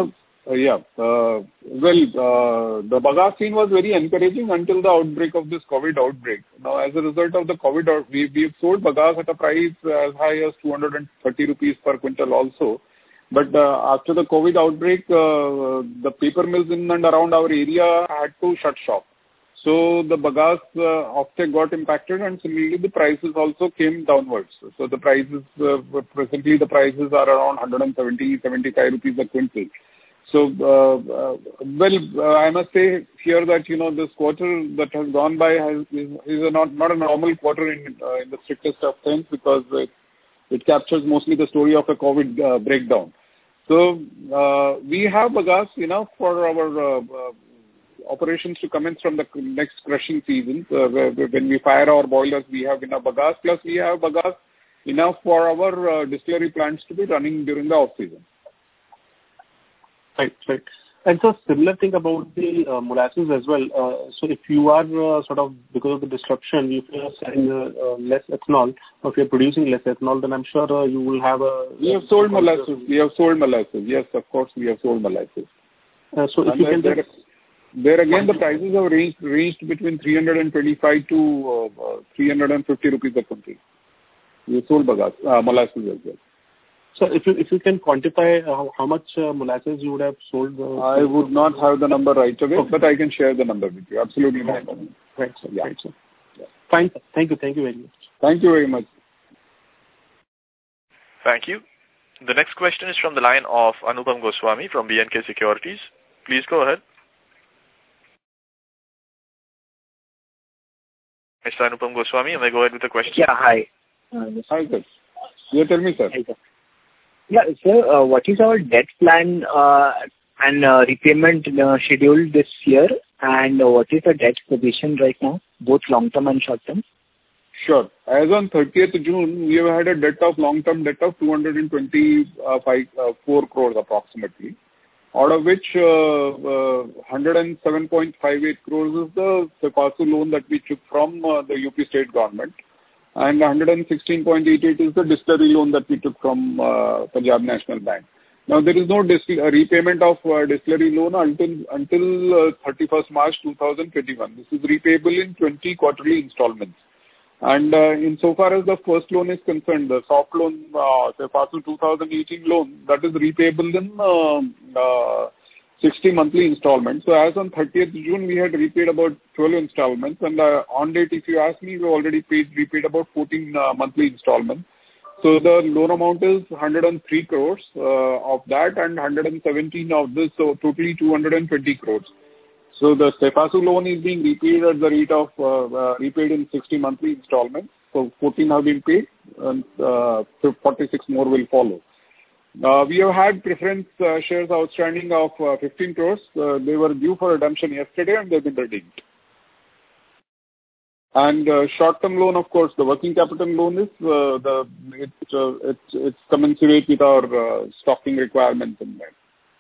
Uh, yeah. Uh, well, uh, the bagasse scene was very encouraging until the outbreak of this COVID outbreak. Now, as a result of the COVID, out- we we have sold bagasse at a price as high as two hundred thirty rupees per quintal also. But uh, after the COVID outbreak, uh, the paper mills in and around our area had to shut shop. So the bagasse uh, offtake got impacted, and similarly the prices also came downwards. So the prices, uh, presently the prices are around one hundred seventy, seventy-five rupees a quintal. So, uh, uh, well, uh, I must say here that, you know, this quarter that has gone by has, is, is a not, not a normal quarter in, uh, in the strictest of sense, because it, it captures mostly the story of a COVID uh, breakdown. So, uh, we have bagasse enough for our uh, uh, operations to commence from the next crushing season. Uh, where, when we fire our boilers, we have enough bagasse, plus we have bagasse enough for our uh, distillery plants to be running during the off-season. Right, right. And so similar thing about the uh, molasses as well. Uh, so if you are uh, sort of, because of the disruption, if you are selling uh, uh, less ethanol, or if you are producing less ethanol, then I'm sure uh, you will have a... We have sold molasses. We have sold molasses. Yes, of course, we have sold molasses. Uh, so if and you can there, just... there again, the prices have ranged, ranged between three hundred twenty-five to uh, uh, three hundred fifty rupees a quintal. We have sold bagasse, uh, molasses as well. So if you if you can quantify uh, how, how much uh, molasses you would have sold? Uh, I would not have the number right away, okay, but I can share the number with you. Absolutely no right. problem. Right, sir. Yeah. Right, sir. Yeah. Fine, sir. Thank you. Thank you very much. Thank you very much. Thank you. The next question is from the line of Anupam Goswami from B and K Securities. Please go ahead. Mister Anupam Goswami, may I go ahead with the question? Yeah, hi. Uh, hi, sir. Yeah, tell me, sir. Hi, sir. Yeah, sir, uh, what is our debt plan uh, and uh, repayment uh, schedule this year, and uh, what is the debt position right now, both long-term and short-term? Sure. As on thirtieth June, we have had a debt of long-term debt of two hundred twenty-four crores approximately, out of which uh, uh, one hundred seven point five eight crores is the Sepasu loan that we took from uh, the U P state government, and one hundred sixteen point eight eight is the distillery loan that we took from uh, Punjab National Bank. Now, there is no distil- uh, repayment of uh, distillery loan until until uh, thirty-first March two thousand twenty-one. This is repayable in twenty quarterly installments. And uh, insofar as the first loan is concerned, the soft loan, uh, Sepasu two thousand eighteen loan, that is repayable in uh, uh, sixty monthly installments. So as on thirtieth June, we had repaid about twelve installments, and uh, on date, if you ask me, we already paid repaid about fourteen uh, monthly installments. So the loan amount is one hundred three crores uh, of that, and one hundred seventeen of this, so totally two hundred twenty crores. So the Sepasu loan is being repaid at the rate of uh, uh, repaid in sixty monthly installments. So fourteen have been paid, and uh, forty-six more will follow. Uh, we have had preference uh, shares outstanding of uh, fifteen crores. Uh, they were due for redemption yesterday, and they've been redeemed. And uh, short-term loan, of course, the working capital loan is uh, the it's uh, it's it's commensurate with our uh, stocking requirements in that.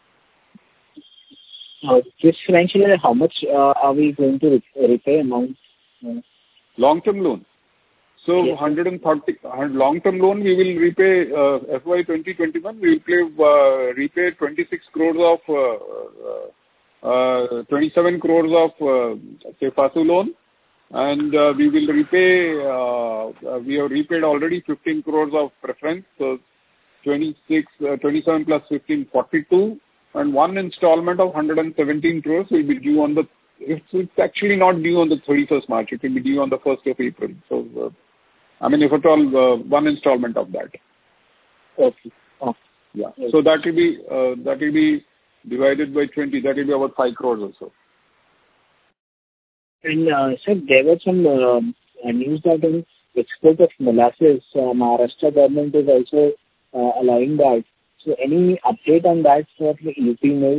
Uh, this financial year, how much uh, are we going to re- repay amount? Uh, long-term loan. So yes, one hundred thirty long-term loan we will repay uh, F Y twenty twenty-one. We will play, uh, repay twenty-six crores of uh, uh, uh, twenty-seven crores of uh, Sepasu loan, and uh, we will repay. Uh, uh, we have repaid already fifteen crores of preference. So twenty-six, uh, twenty-seven plus fifteen, forty-two. And one installment of one hundred seventeen crores will be due on the, it's, it's actually not due on the thirty-first March, it will be due on the first of April. So, uh, I mean, if at all, uh, one installment of that. Okay. Oh. Yeah. Okay. So that will be, uh, that will be divided by twenty, that will be about five crores or so. And, uh, sir, there was some uh, news that in export of molasses, uh, Maharashtra government is also uh, allowing that. So any update on that for the U P mills?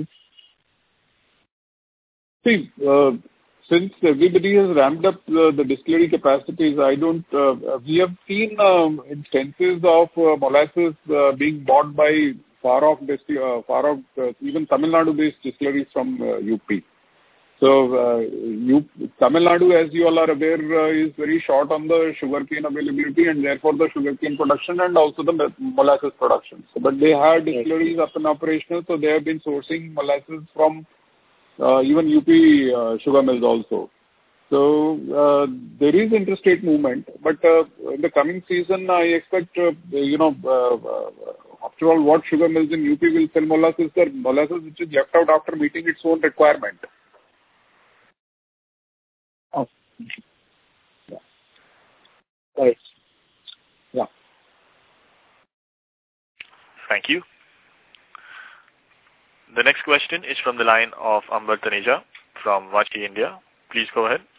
See, uh, since everybody has ramped up uh, the distillery capacities, I don't, uh, we have seen um, instances of uh, molasses uh, being bought by far off, uh, far off, uh, even Tamil Nadu based distilleries from uh, U P. So, uh, you, Tamil Nadu, as you all are aware, uh, is very short on the sugarcane availability and therefore the sugarcane production and also the molasses production. So, but they had distilleries up and operational, so they have been sourcing molasses from uh, even U P uh, sugar mills also. So, uh, there is interstate movement, but uh, in the coming season, I expect, uh, you know, uh, uh, after all, what sugar mills in U P will sell molasses, the molasses which is left out after meeting its own requirement. Oh. Yeah. Right. Yeah. Thank you. The next question is from the line of Ambar Taneja from Vachi India. Please go ahead.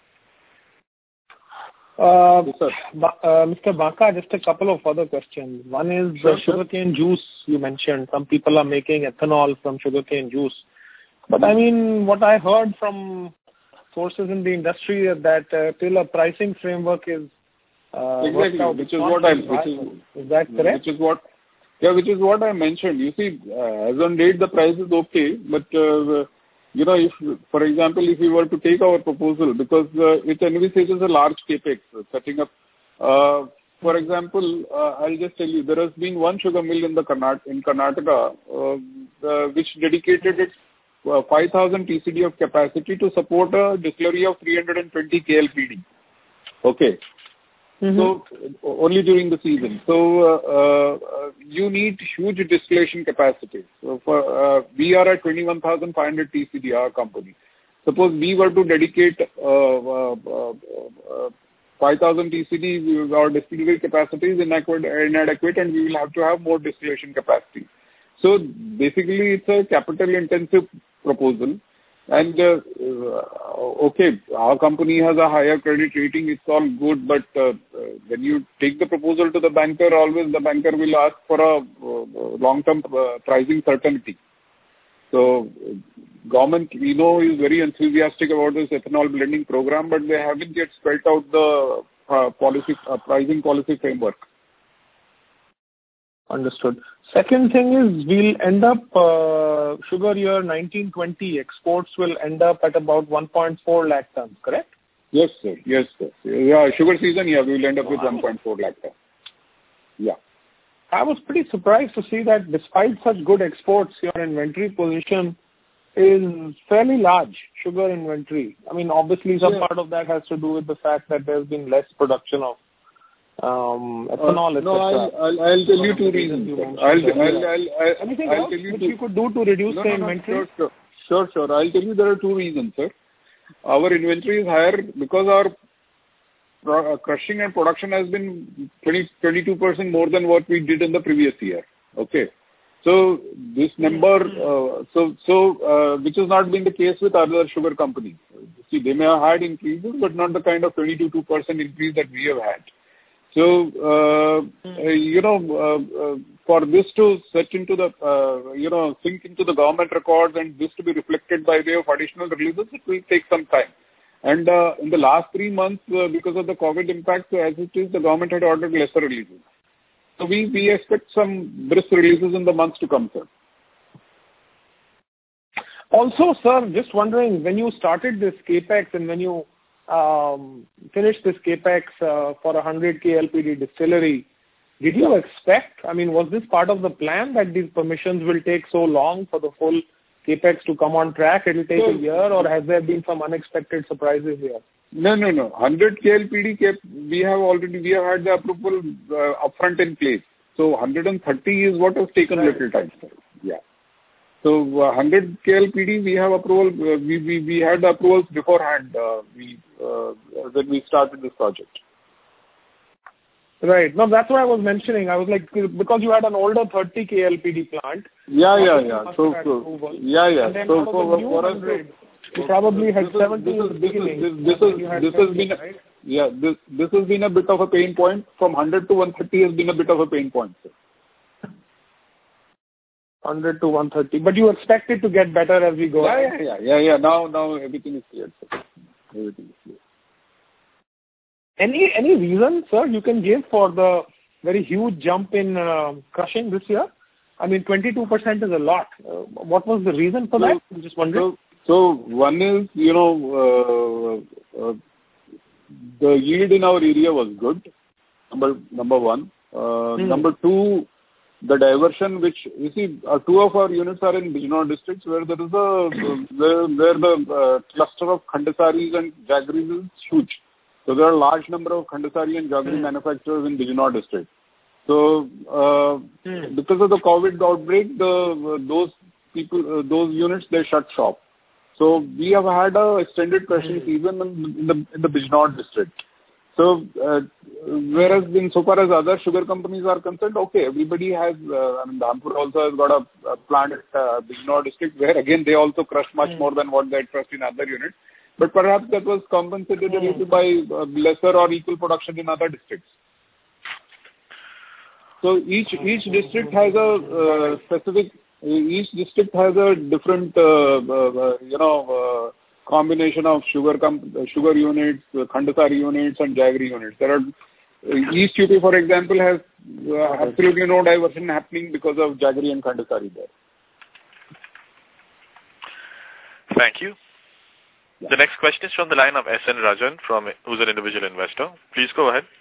Uh, uh, Mister Banka, just a couple of other questions. One is sure, the sugarcane sure. juice you mentioned. Some people are making ethanol from sugarcane juice. But I mean, what I heard from sources in the industry is that uh, till a pricing framework is uh, exactly, out, which is what I, which is, is that correct? Which is what, yeah, which is what I mentioned. You see, uh, as on date, the price is okay, but uh, you know, if, for example, if we were to take our proposal, because uh, it envisages a large capex, uh, setting up, uh, for example, uh, I'll just tell you, there has been one sugar mill in the Karnat- in Karnataka, uh, uh, which dedicated its uh, five thousand T C D of capacity to support a distillery of three hundred twenty K L P D. Okay. Mm-hmm. So, only during the season. So, uh, uh, you need huge distillation capacity. So, for uh, we are at twenty-one thousand five hundred T C D, our company. Suppose we were to dedicate uh, uh, uh, five thousand T C D, our distillery capacity is inadequate, inadequate and we will have to have more distillation capacity. So, basically, it's a capital-intensive proposal. And, uh, okay, our company has a higher credit rating, it's all good, but uh, when you take the proposal to the banker, always the banker will ask for a uh, long-term uh, pricing certainty. So, government, we know, is very enthusiastic about this ethanol blending program, but they haven't yet spelled out the uh, policy, uh, pricing policy framework. Understood. Second thing is we'll end up, uh, sugar year nineteen twenty exports will end up at about one point four lakh tons, correct? Yes, sir. Yes, sir. Yeah, sugar season, yeah, we will end up wow. with one point four lakh tons. Yeah. I was pretty surprised to see that despite such good exports, your inventory position is fairly large, sugar inventory. I mean, obviously some yeah. part of that has to do with the fact that there's been less production of Um, ethanol, uh, no, I'll, I'll, I'll tell you two reasons. I'll, I'll, I'll, I'll, Anything I'll else tell you which two. you could do to reduce no, the no, no, inventory? Sure, sure, sure, sure. I'll tell you there are two reasons, sir. Our inventory is higher because our pro- uh, crushing and production has been twenty, twenty-two percent more than what we did in the previous year. Okay. So this number, uh, so so uh, which has not been the case with other sugar companies. See, they may have had increases, but not the kind of twenty-two percent increase that we have had. So, uh, uh, you know, uh, uh, for this to set into the, uh, you know, sink into the government records and this to be reflected by way of additional releases, it will take some time. And uh, in the last three months, uh, because of the COVID impact, as it is, the government had ordered lesser releases. So we, we expect some brisk releases in the months to come, sir. Also, sir, just wondering, when you started this capex and when you Um, finished this capex uh, for a one hundred K L P D distillery, did you expect, I mean, was this part of the plan that these permissions will take so long for the full capex to come on track? It will take so, a year, or has there been some unexpected surprises here? No, no, no. one hundred K L P D cap, we have already, we have had the approval uh, upfront in place. So one hundred thirty is what has taken right. little time, sir. Yeah. So uh, one hundred K L P D, we have approval. Uh, we, we we had the approvals beforehand. Uh, we uh, when we started this project. Right. No, that's what I was mentioning. I was like, because you had an older thirty K L P D plant. Yeah, yeah, yeah. So, so yeah, yeah. And then so, out so of the new for one hundred, you probably had seventy in the beginning. This, this, this is this has been a, right? yeah. This this has been a bit of a pain point. From one hundred to one thirty has been a bit of a pain point, sir. one hundred to one thirty, but you expect it to get better as we go. Yeah, yeah, yeah, yeah, yeah. Now, now everything is clear, sir. Everything is clear. Any any reason, sir, you can give for the very huge jump in uh, crushing this year? I mean, twenty-two percent is a lot. Uh, what was the reason for so, that? I'm just wondering. So, So one is, you know, uh, uh, the yield in our area was good, number number one. Uh, hmm. Number two, the diversion, which, you see, uh, two of our units are in Bijnor districts, where there is a, where, where the uh, cluster of Khandasaris and Jaggeries is huge. So there are a large number of Khandasari and Jaggery hmm. manufacturers in Bijnor district. So uh, hmm. because of the COVID outbreak, the uh, those people, uh, those units, they shut shop. So we have had a extended crushing season in the in the Bijnor district. So uh, whereas in so far as other sugar companies are concerned, okay, everybody has. Uh, I mean, Dhampur also has got a, a plant at uh, Bijnor district, where again they also crush much mm. more than what they had crushed in other units. But perhaps that was compensated a little by uh, lesser or equal production in other districts. So each each district has a uh, specific. Each district has a different, uh, uh, you know, uh, combination of sugar com- sugar units, uh, Khandasari units, and Jaggery units. There are uh, East U P, for example, has uh, absolutely no diversion happening because of Jaggery and Khandasari there. Thank you. Yeah. The next question is from the line of S N Rajan, from who's an individual investor. Please go ahead.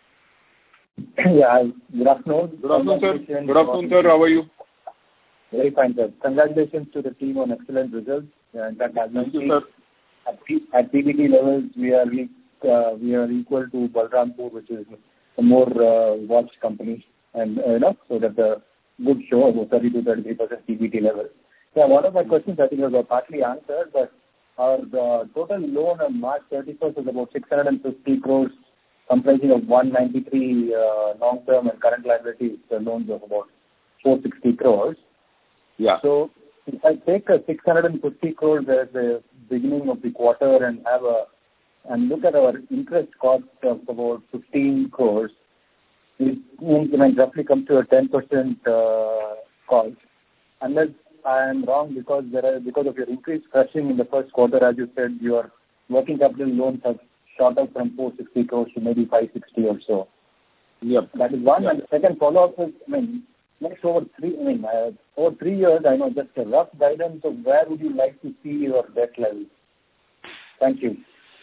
Yeah, good afternoon. Good afternoon, sir. Good afternoon, sir. How are you? Very fine, sir. Congratulations to the team on excellent results. Uh, in fact, as Thank you, sir. At, P- at P B T levels, we are uh, we are equal to Balrampur, which is a more uh, watched company, and uh, you know, so that's a good show of thirty to thirty-three percent P B T level. Yeah, one of my questions I think was partly answered, but our uh, total loan on March thirty-first is about six hundred fifty crores, comprising of one ninety-three uh, long-term and current liabilities, the loans of about four hundred sixty crores. Yeah. So if I take a six hundred fifty crores at the beginning of the quarter and have a and look at our interest cost of about fifteen crores, it means it might roughly come to a ten percent uh, cost. Unless I am wrong, because there are because of your increased crushing in the first quarter, as you said, your working capital loans have shot up from four hundred sixty crores to maybe five hundred sixty or so. Yep. That is one. Yep. And the second follow-up is, I mean, next over three, I mean, uh, over three years, I know, just a rough guidance of where would you like to see your debt level? Thank you.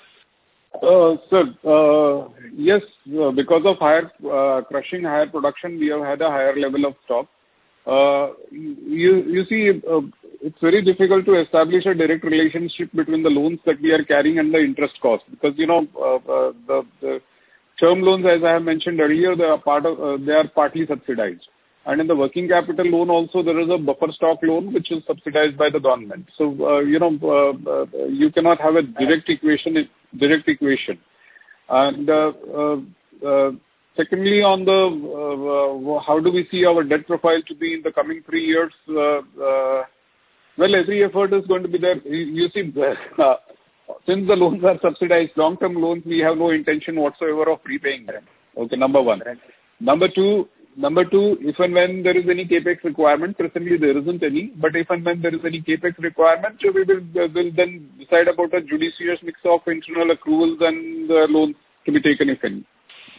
Uh, sir, uh, yes, uh, because of higher uh, crushing, higher production, we have had a higher level of stock. Uh, you, you see, uh, it's very difficult to establish a direct relationship between the loans that we are carrying and the interest cost, because, you know, uh, uh, the, the term loans, as I have mentioned earlier, they are part of, uh, they are partly subsidized. And in the working capital loan also, there is a buffer stock loan which is subsidized by the government. So, uh, you know, uh, uh, you cannot have a direct equation. Direct equation. And uh, uh, uh, secondly, on the uh, uh, how do we see our debt profile to be in the coming three years? Uh, uh, well, every effort is going to be there. You, you see, uh, since the loans are subsidized, long-term loans, we have no intention whatsoever of repaying them. Okay, number one. Number two. Number two, if and when there is any capex requirement, presently there isn't any, but if and when there is any capex requirement, we will, will then decide about a judicious mix of internal accruals and uh, loans to be taken, if any.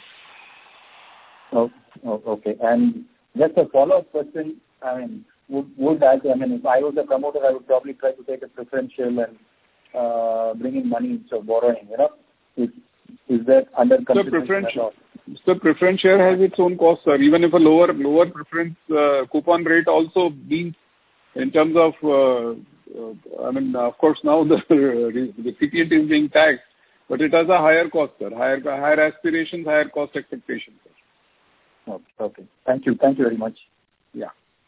Oh, oh, okay. And just a follow-up question, I mean, would, would I, I mean, if I was a promoter, I would probably try to take a preferential and uh, bring in money instead of borrowing, you know? Is, is that under consideration at all? The preference share has its own cost, sir. Even if a lower lower preference uh, coupon rate also means, in terms of, uh, uh, I mean, of course now the recipient is being taxed, but it has a higher cost, sir. Higher higher aspirations, higher cost expectations, sir. Okay. Okay. Thank you. Thank you very much. Yeah.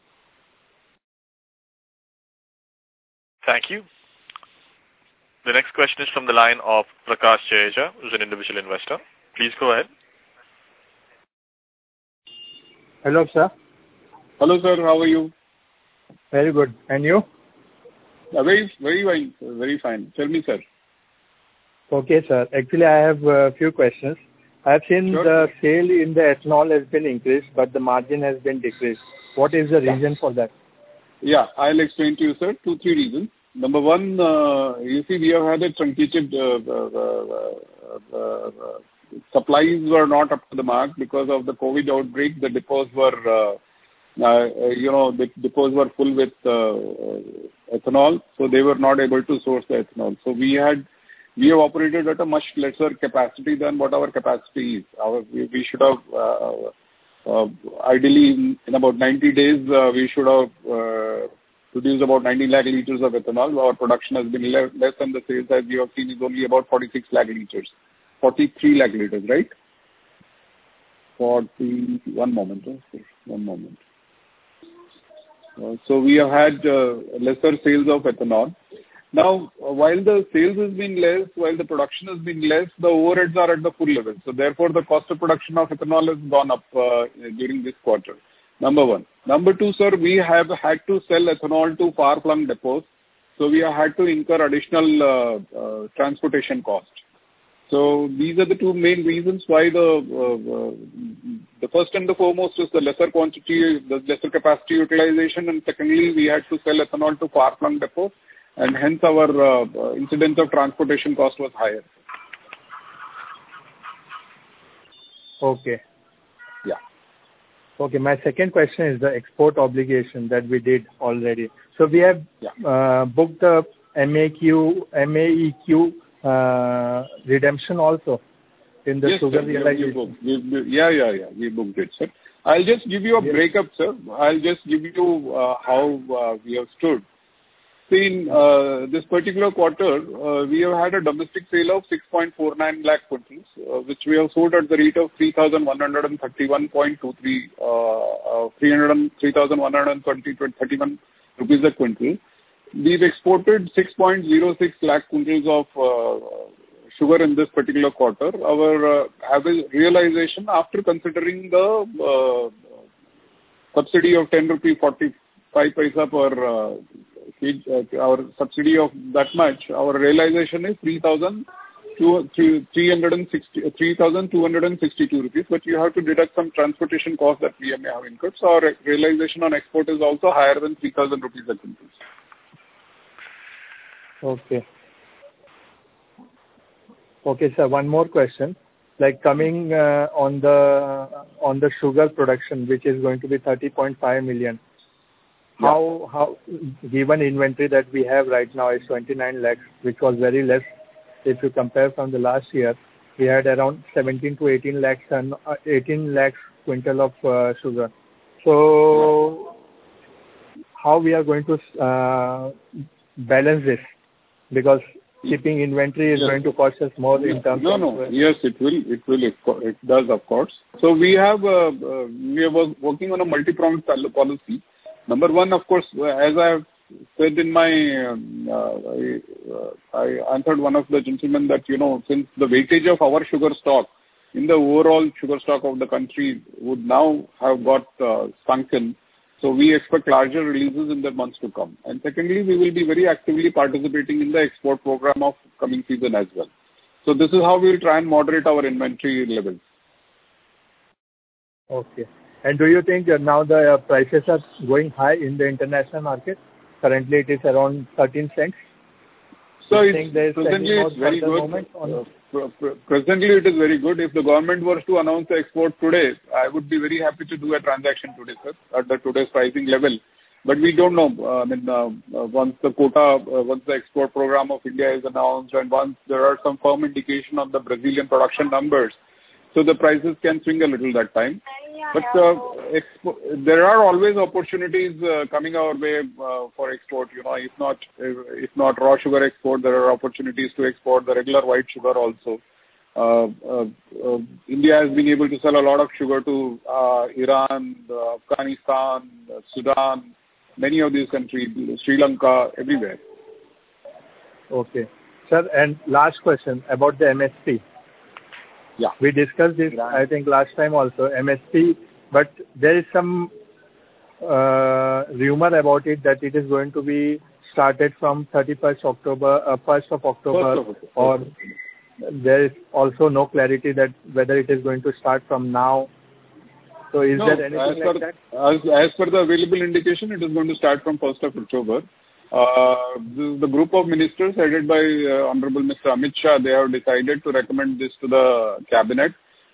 Thank you. The next question is from the line of Prakash Jayeja, who's an individual investor. Please go ahead. Hello, sir. Hello, sir. How are you? Very good. And you? Uh, very, very fine. Very fine. Tell me, sir. Okay, sir. Actually, I have a few questions. I have seen sure. the sale in the ethanol has been increased, but the margin has been decreased. What is the reason for that? Yeah, I'll explain to you, sir. Two, three reasons. Number one, uh, you see, we have had a truncated uh, uh, uh, uh, uh, supplies were not up to the mark because of the COVID outbreak. The depots were uh, uh, you know, the depots were full with uh, ethanol, so they were not able to source the ethanol. So we had, we have operated at a much lesser capacity than what our capacity is. Our, we, we should have, uh, uh, ideally in, in about ninety days, uh, we should have uh, produced about ninety lakh liters of ethanol. Our production has been le- less than the sales as we have seen is only about forty-six lakh liters, forty-three lakh liters, right? forty, one moment, uh, one moment. Uh, so we have had uh, lesser sales of ethanol. Now, uh, while the sales has been less, while the production has been less, the overheads are at the full level. So therefore, the cost of production of ethanol has gone up uh, during this quarter. Number one. Number two, sir, we have had to sell ethanol to far-flung depots. So we have had to incur additional uh, uh, transportation cost. So these are the two main reasons why the uh, uh, the first and the foremost is the lesser quantity, the lesser capacity utilization, and secondly, we had to sell ethanol to far-flung depots, and hence our uh, incidence of transportation cost was higher. Okay. Yeah. Okay, my second question is the export obligation that we did already. So we have yeah. uh, booked the M A Q, M A E Q uh, redemption also in the yes, sugar sir, realization. We, we, yeah, yeah, yeah, we booked it, sir. I'll just give you a yes. breakup, sir. I'll just give you uh, how uh, we have stood. See, in uh, this particular quarter, uh, we have had a domestic sale of six point four nine lakh quintals, uh, which we have sold at the rate of three thousand one hundred thirty-one point two three, uh, uh, three thousand one hundred thirty-one rupees a quintal. We've exported six point zero six lakh quintals of uh, sugar in this particular quarter. Our uh, average realization after considering the uh, subsidy of ten rupees forty-five paisa per uh, uh, our subsidy of that much, our realization is three thousand two hundred sixty-two rupees, but you have to deduct some transportation costs that we may have incurred. So our realization on export is also higher than three thousand rupees a quintal. Okay. Okay, sir. One more question. Like coming uh, on the on the sugar production, which is going to be thirty point five million. Yeah. How how given inventory that we have right now is twenty-nine lakhs, which was very less. If you compare from the last year, we had around seventeen to eighteen lakhs and uh, eighteen lakhs quintal of uh, sugar. So how we are going to uh, balance this? Because keeping inventory is yes. going to cost us more in terms no, of... No, no. Yes, it will. It will. It, it does, of course. So we have, uh, uh, we are working on a multi-pronged policy. Number one, of course, as I have said in my, um, uh, I, uh, I answered one of the gentlemen that, you know, since the weightage of our sugar stock in the overall sugar stock of the country would now have got uh, sunken, so we expect larger releases in the months to come. And secondly, we will be very actively participating in the export program of coming season as well. So this is how we will try and moderate our inventory levels. Okay. And do you think that now the prices are going high in the international market? Currently it is around thirteen cents. So it's, presently it's very good. Uh, pr- pr- presently it is very good. If the government was to announce the export today, I would be very happy to do a transaction today, sir, at the today's pricing level. But we don't know. Uh, I mean, uh, uh, once the quota, uh, once the export program of India is announced, and once there are some firm indication of the Brazilian production numbers, so the prices can swing a little that time. But uh, expo- there are always opportunities uh, coming our way uh, for export. You know, if not if not raw sugar export, there are opportunities to export the regular white sugar also. Uh, uh, uh, India has been able to sell a lot of sugar to uh, Iran, uh, Afghanistan, uh, Sudan, many of these countries, Sri Lanka, everywhere. Okay, sir. And last question about the M S P. Yeah. We discussed this, I think, last time also, M S P, but there is some uh, rumor about it that it is going to be started from thirty-first October, uh, first of October, first of October, or there is also no clarity that whether it is going to start from now. So is no, there anything as like per, that? As, as per the available indication, it is going to start from first of October. Uh, the, the group of ministers headed by uh, Honorable Mister Amit Shah, they have decided to recommend this to the cabinet.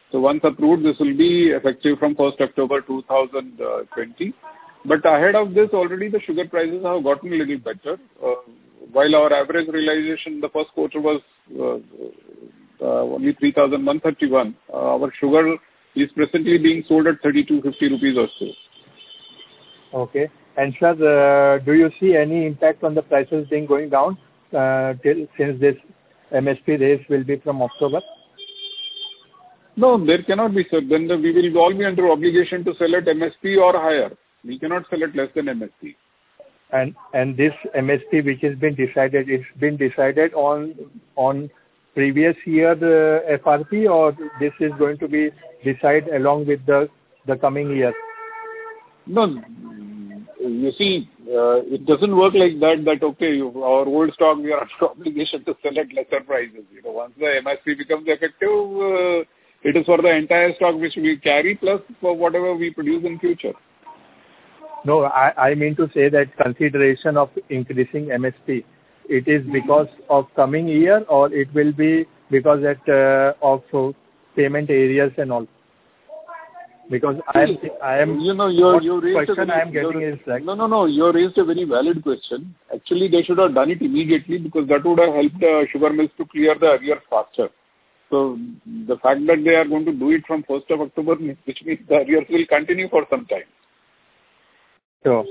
So once approved, this will be effective from first October two thousand twenty. But ahead of this, already the sugar prices have gotten a little better. Uh, while our average realization in the first quarter was uh, uh, only three thousand one hundred thirty-one, uh, our sugar is presently being sold at thirty-two fifty rupees or so. Okay. And sir, uh, do you see any impact on the prices being going down uh, till since this M S P raise will be from October? No, there cannot be, sir. Then the, we will all be under obligation to sell at M S P or higher. We cannot sell at less than M S P. And and this M S P which has been decided, it's been decided on on previous year uh, F R P, or this is going to be decided along with the the coming year? No, you see, uh, it doesn't work like that, that, okay, you, our old stock, we are under obligation to sell at lesser prices. You know, once the M S P becomes effective, uh, it is for the entire stock which we carry, plus for whatever we produce in future. No, I, I mean to say that consideration of increasing M S P, it is because of coming year, or it will be because that, uh, of uh, payment areas and all? Because I am, I am, you know, your, your question very, I am getting is like... No, no, no, you raised a very valid question. Actually, they should have done it immediately, because that would have helped uh, sugar mills to clear the arrears faster. So, the fact that they are going to do it from first of October, which means the arrears will continue for some time. Sure.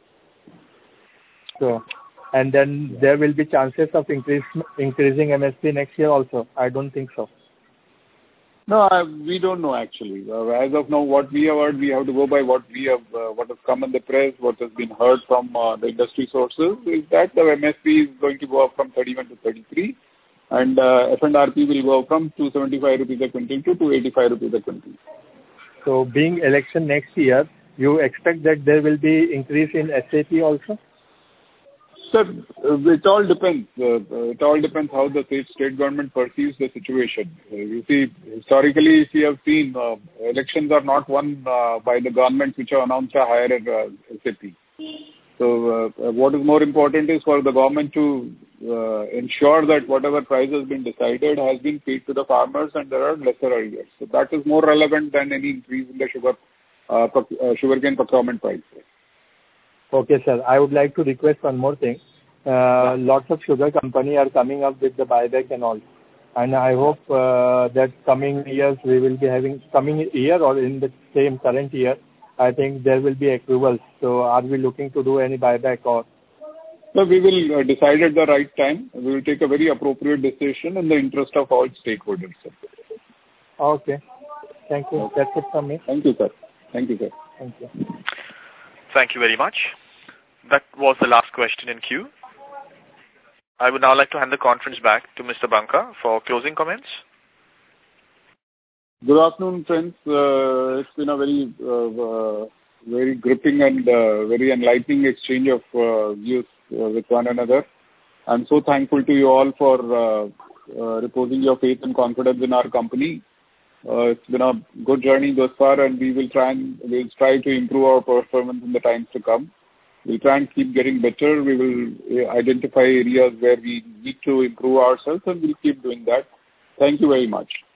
Sure. And then there will be chances of increase, increasing M S P next year also? I don't think so. No, I, we don't know actually. Uh, as of now, what we have heard, we have to go by what we have, uh, what has come in the press, what has been heard from uh, the industry sources, is that the M S P is going to go up from thirty-one to thirty-three, and uh, F and R P will go up from two hundred seventy-five rupees a quintal to two hundred eighty-five rupees a quintal. So, being election next year, you expect that there will be increase in S A P also? Sir, uh, it all depends. Uh, it all depends how the state, state government perceives the situation. Uh, you see, historically, if you have seen, uh, elections are not won uh, by the governments which have announced a higher uh, S A P. So, uh, what is more important is for the government to uh, ensure that whatever price has been decided has been paid to the farmers and there are lesser arrears. So, that is more relevant than any increase in the sugar uh, uh, sugarcane procurement price. Okay, sir. I would like to request one more thing. Uh, lots of sugar company are coming up with the buyback and all. And I hope uh, that coming years we will be having, coming year or in the same current year, I think there will be approvals. So are we looking to do any buyback or? So we will uh, decide at the right time. We will take a very appropriate decision in the interest of all stakeholders. Sir. Okay. Thank you. That's it from me. Thank you, sir. Thank you, sir. Thank you. Thank you very much. That was the last question in queue. I would now like to hand the conference back to Mister Banka for closing comments. Good afternoon, friends. Uh, it's been a very, uh, uh, very gripping and uh, very enlightening exchange of uh, views uh, with one another. I'm so thankful to you all for uh, uh, reposing your faith and confidence in our company. Uh, it's been a good journey thus far, and we will try and we'll strive to improve our performance in the times to come. We'll try and keep getting better. We will identify areas where we need to improve ourselves, and we'll keep doing that. Thank you very much.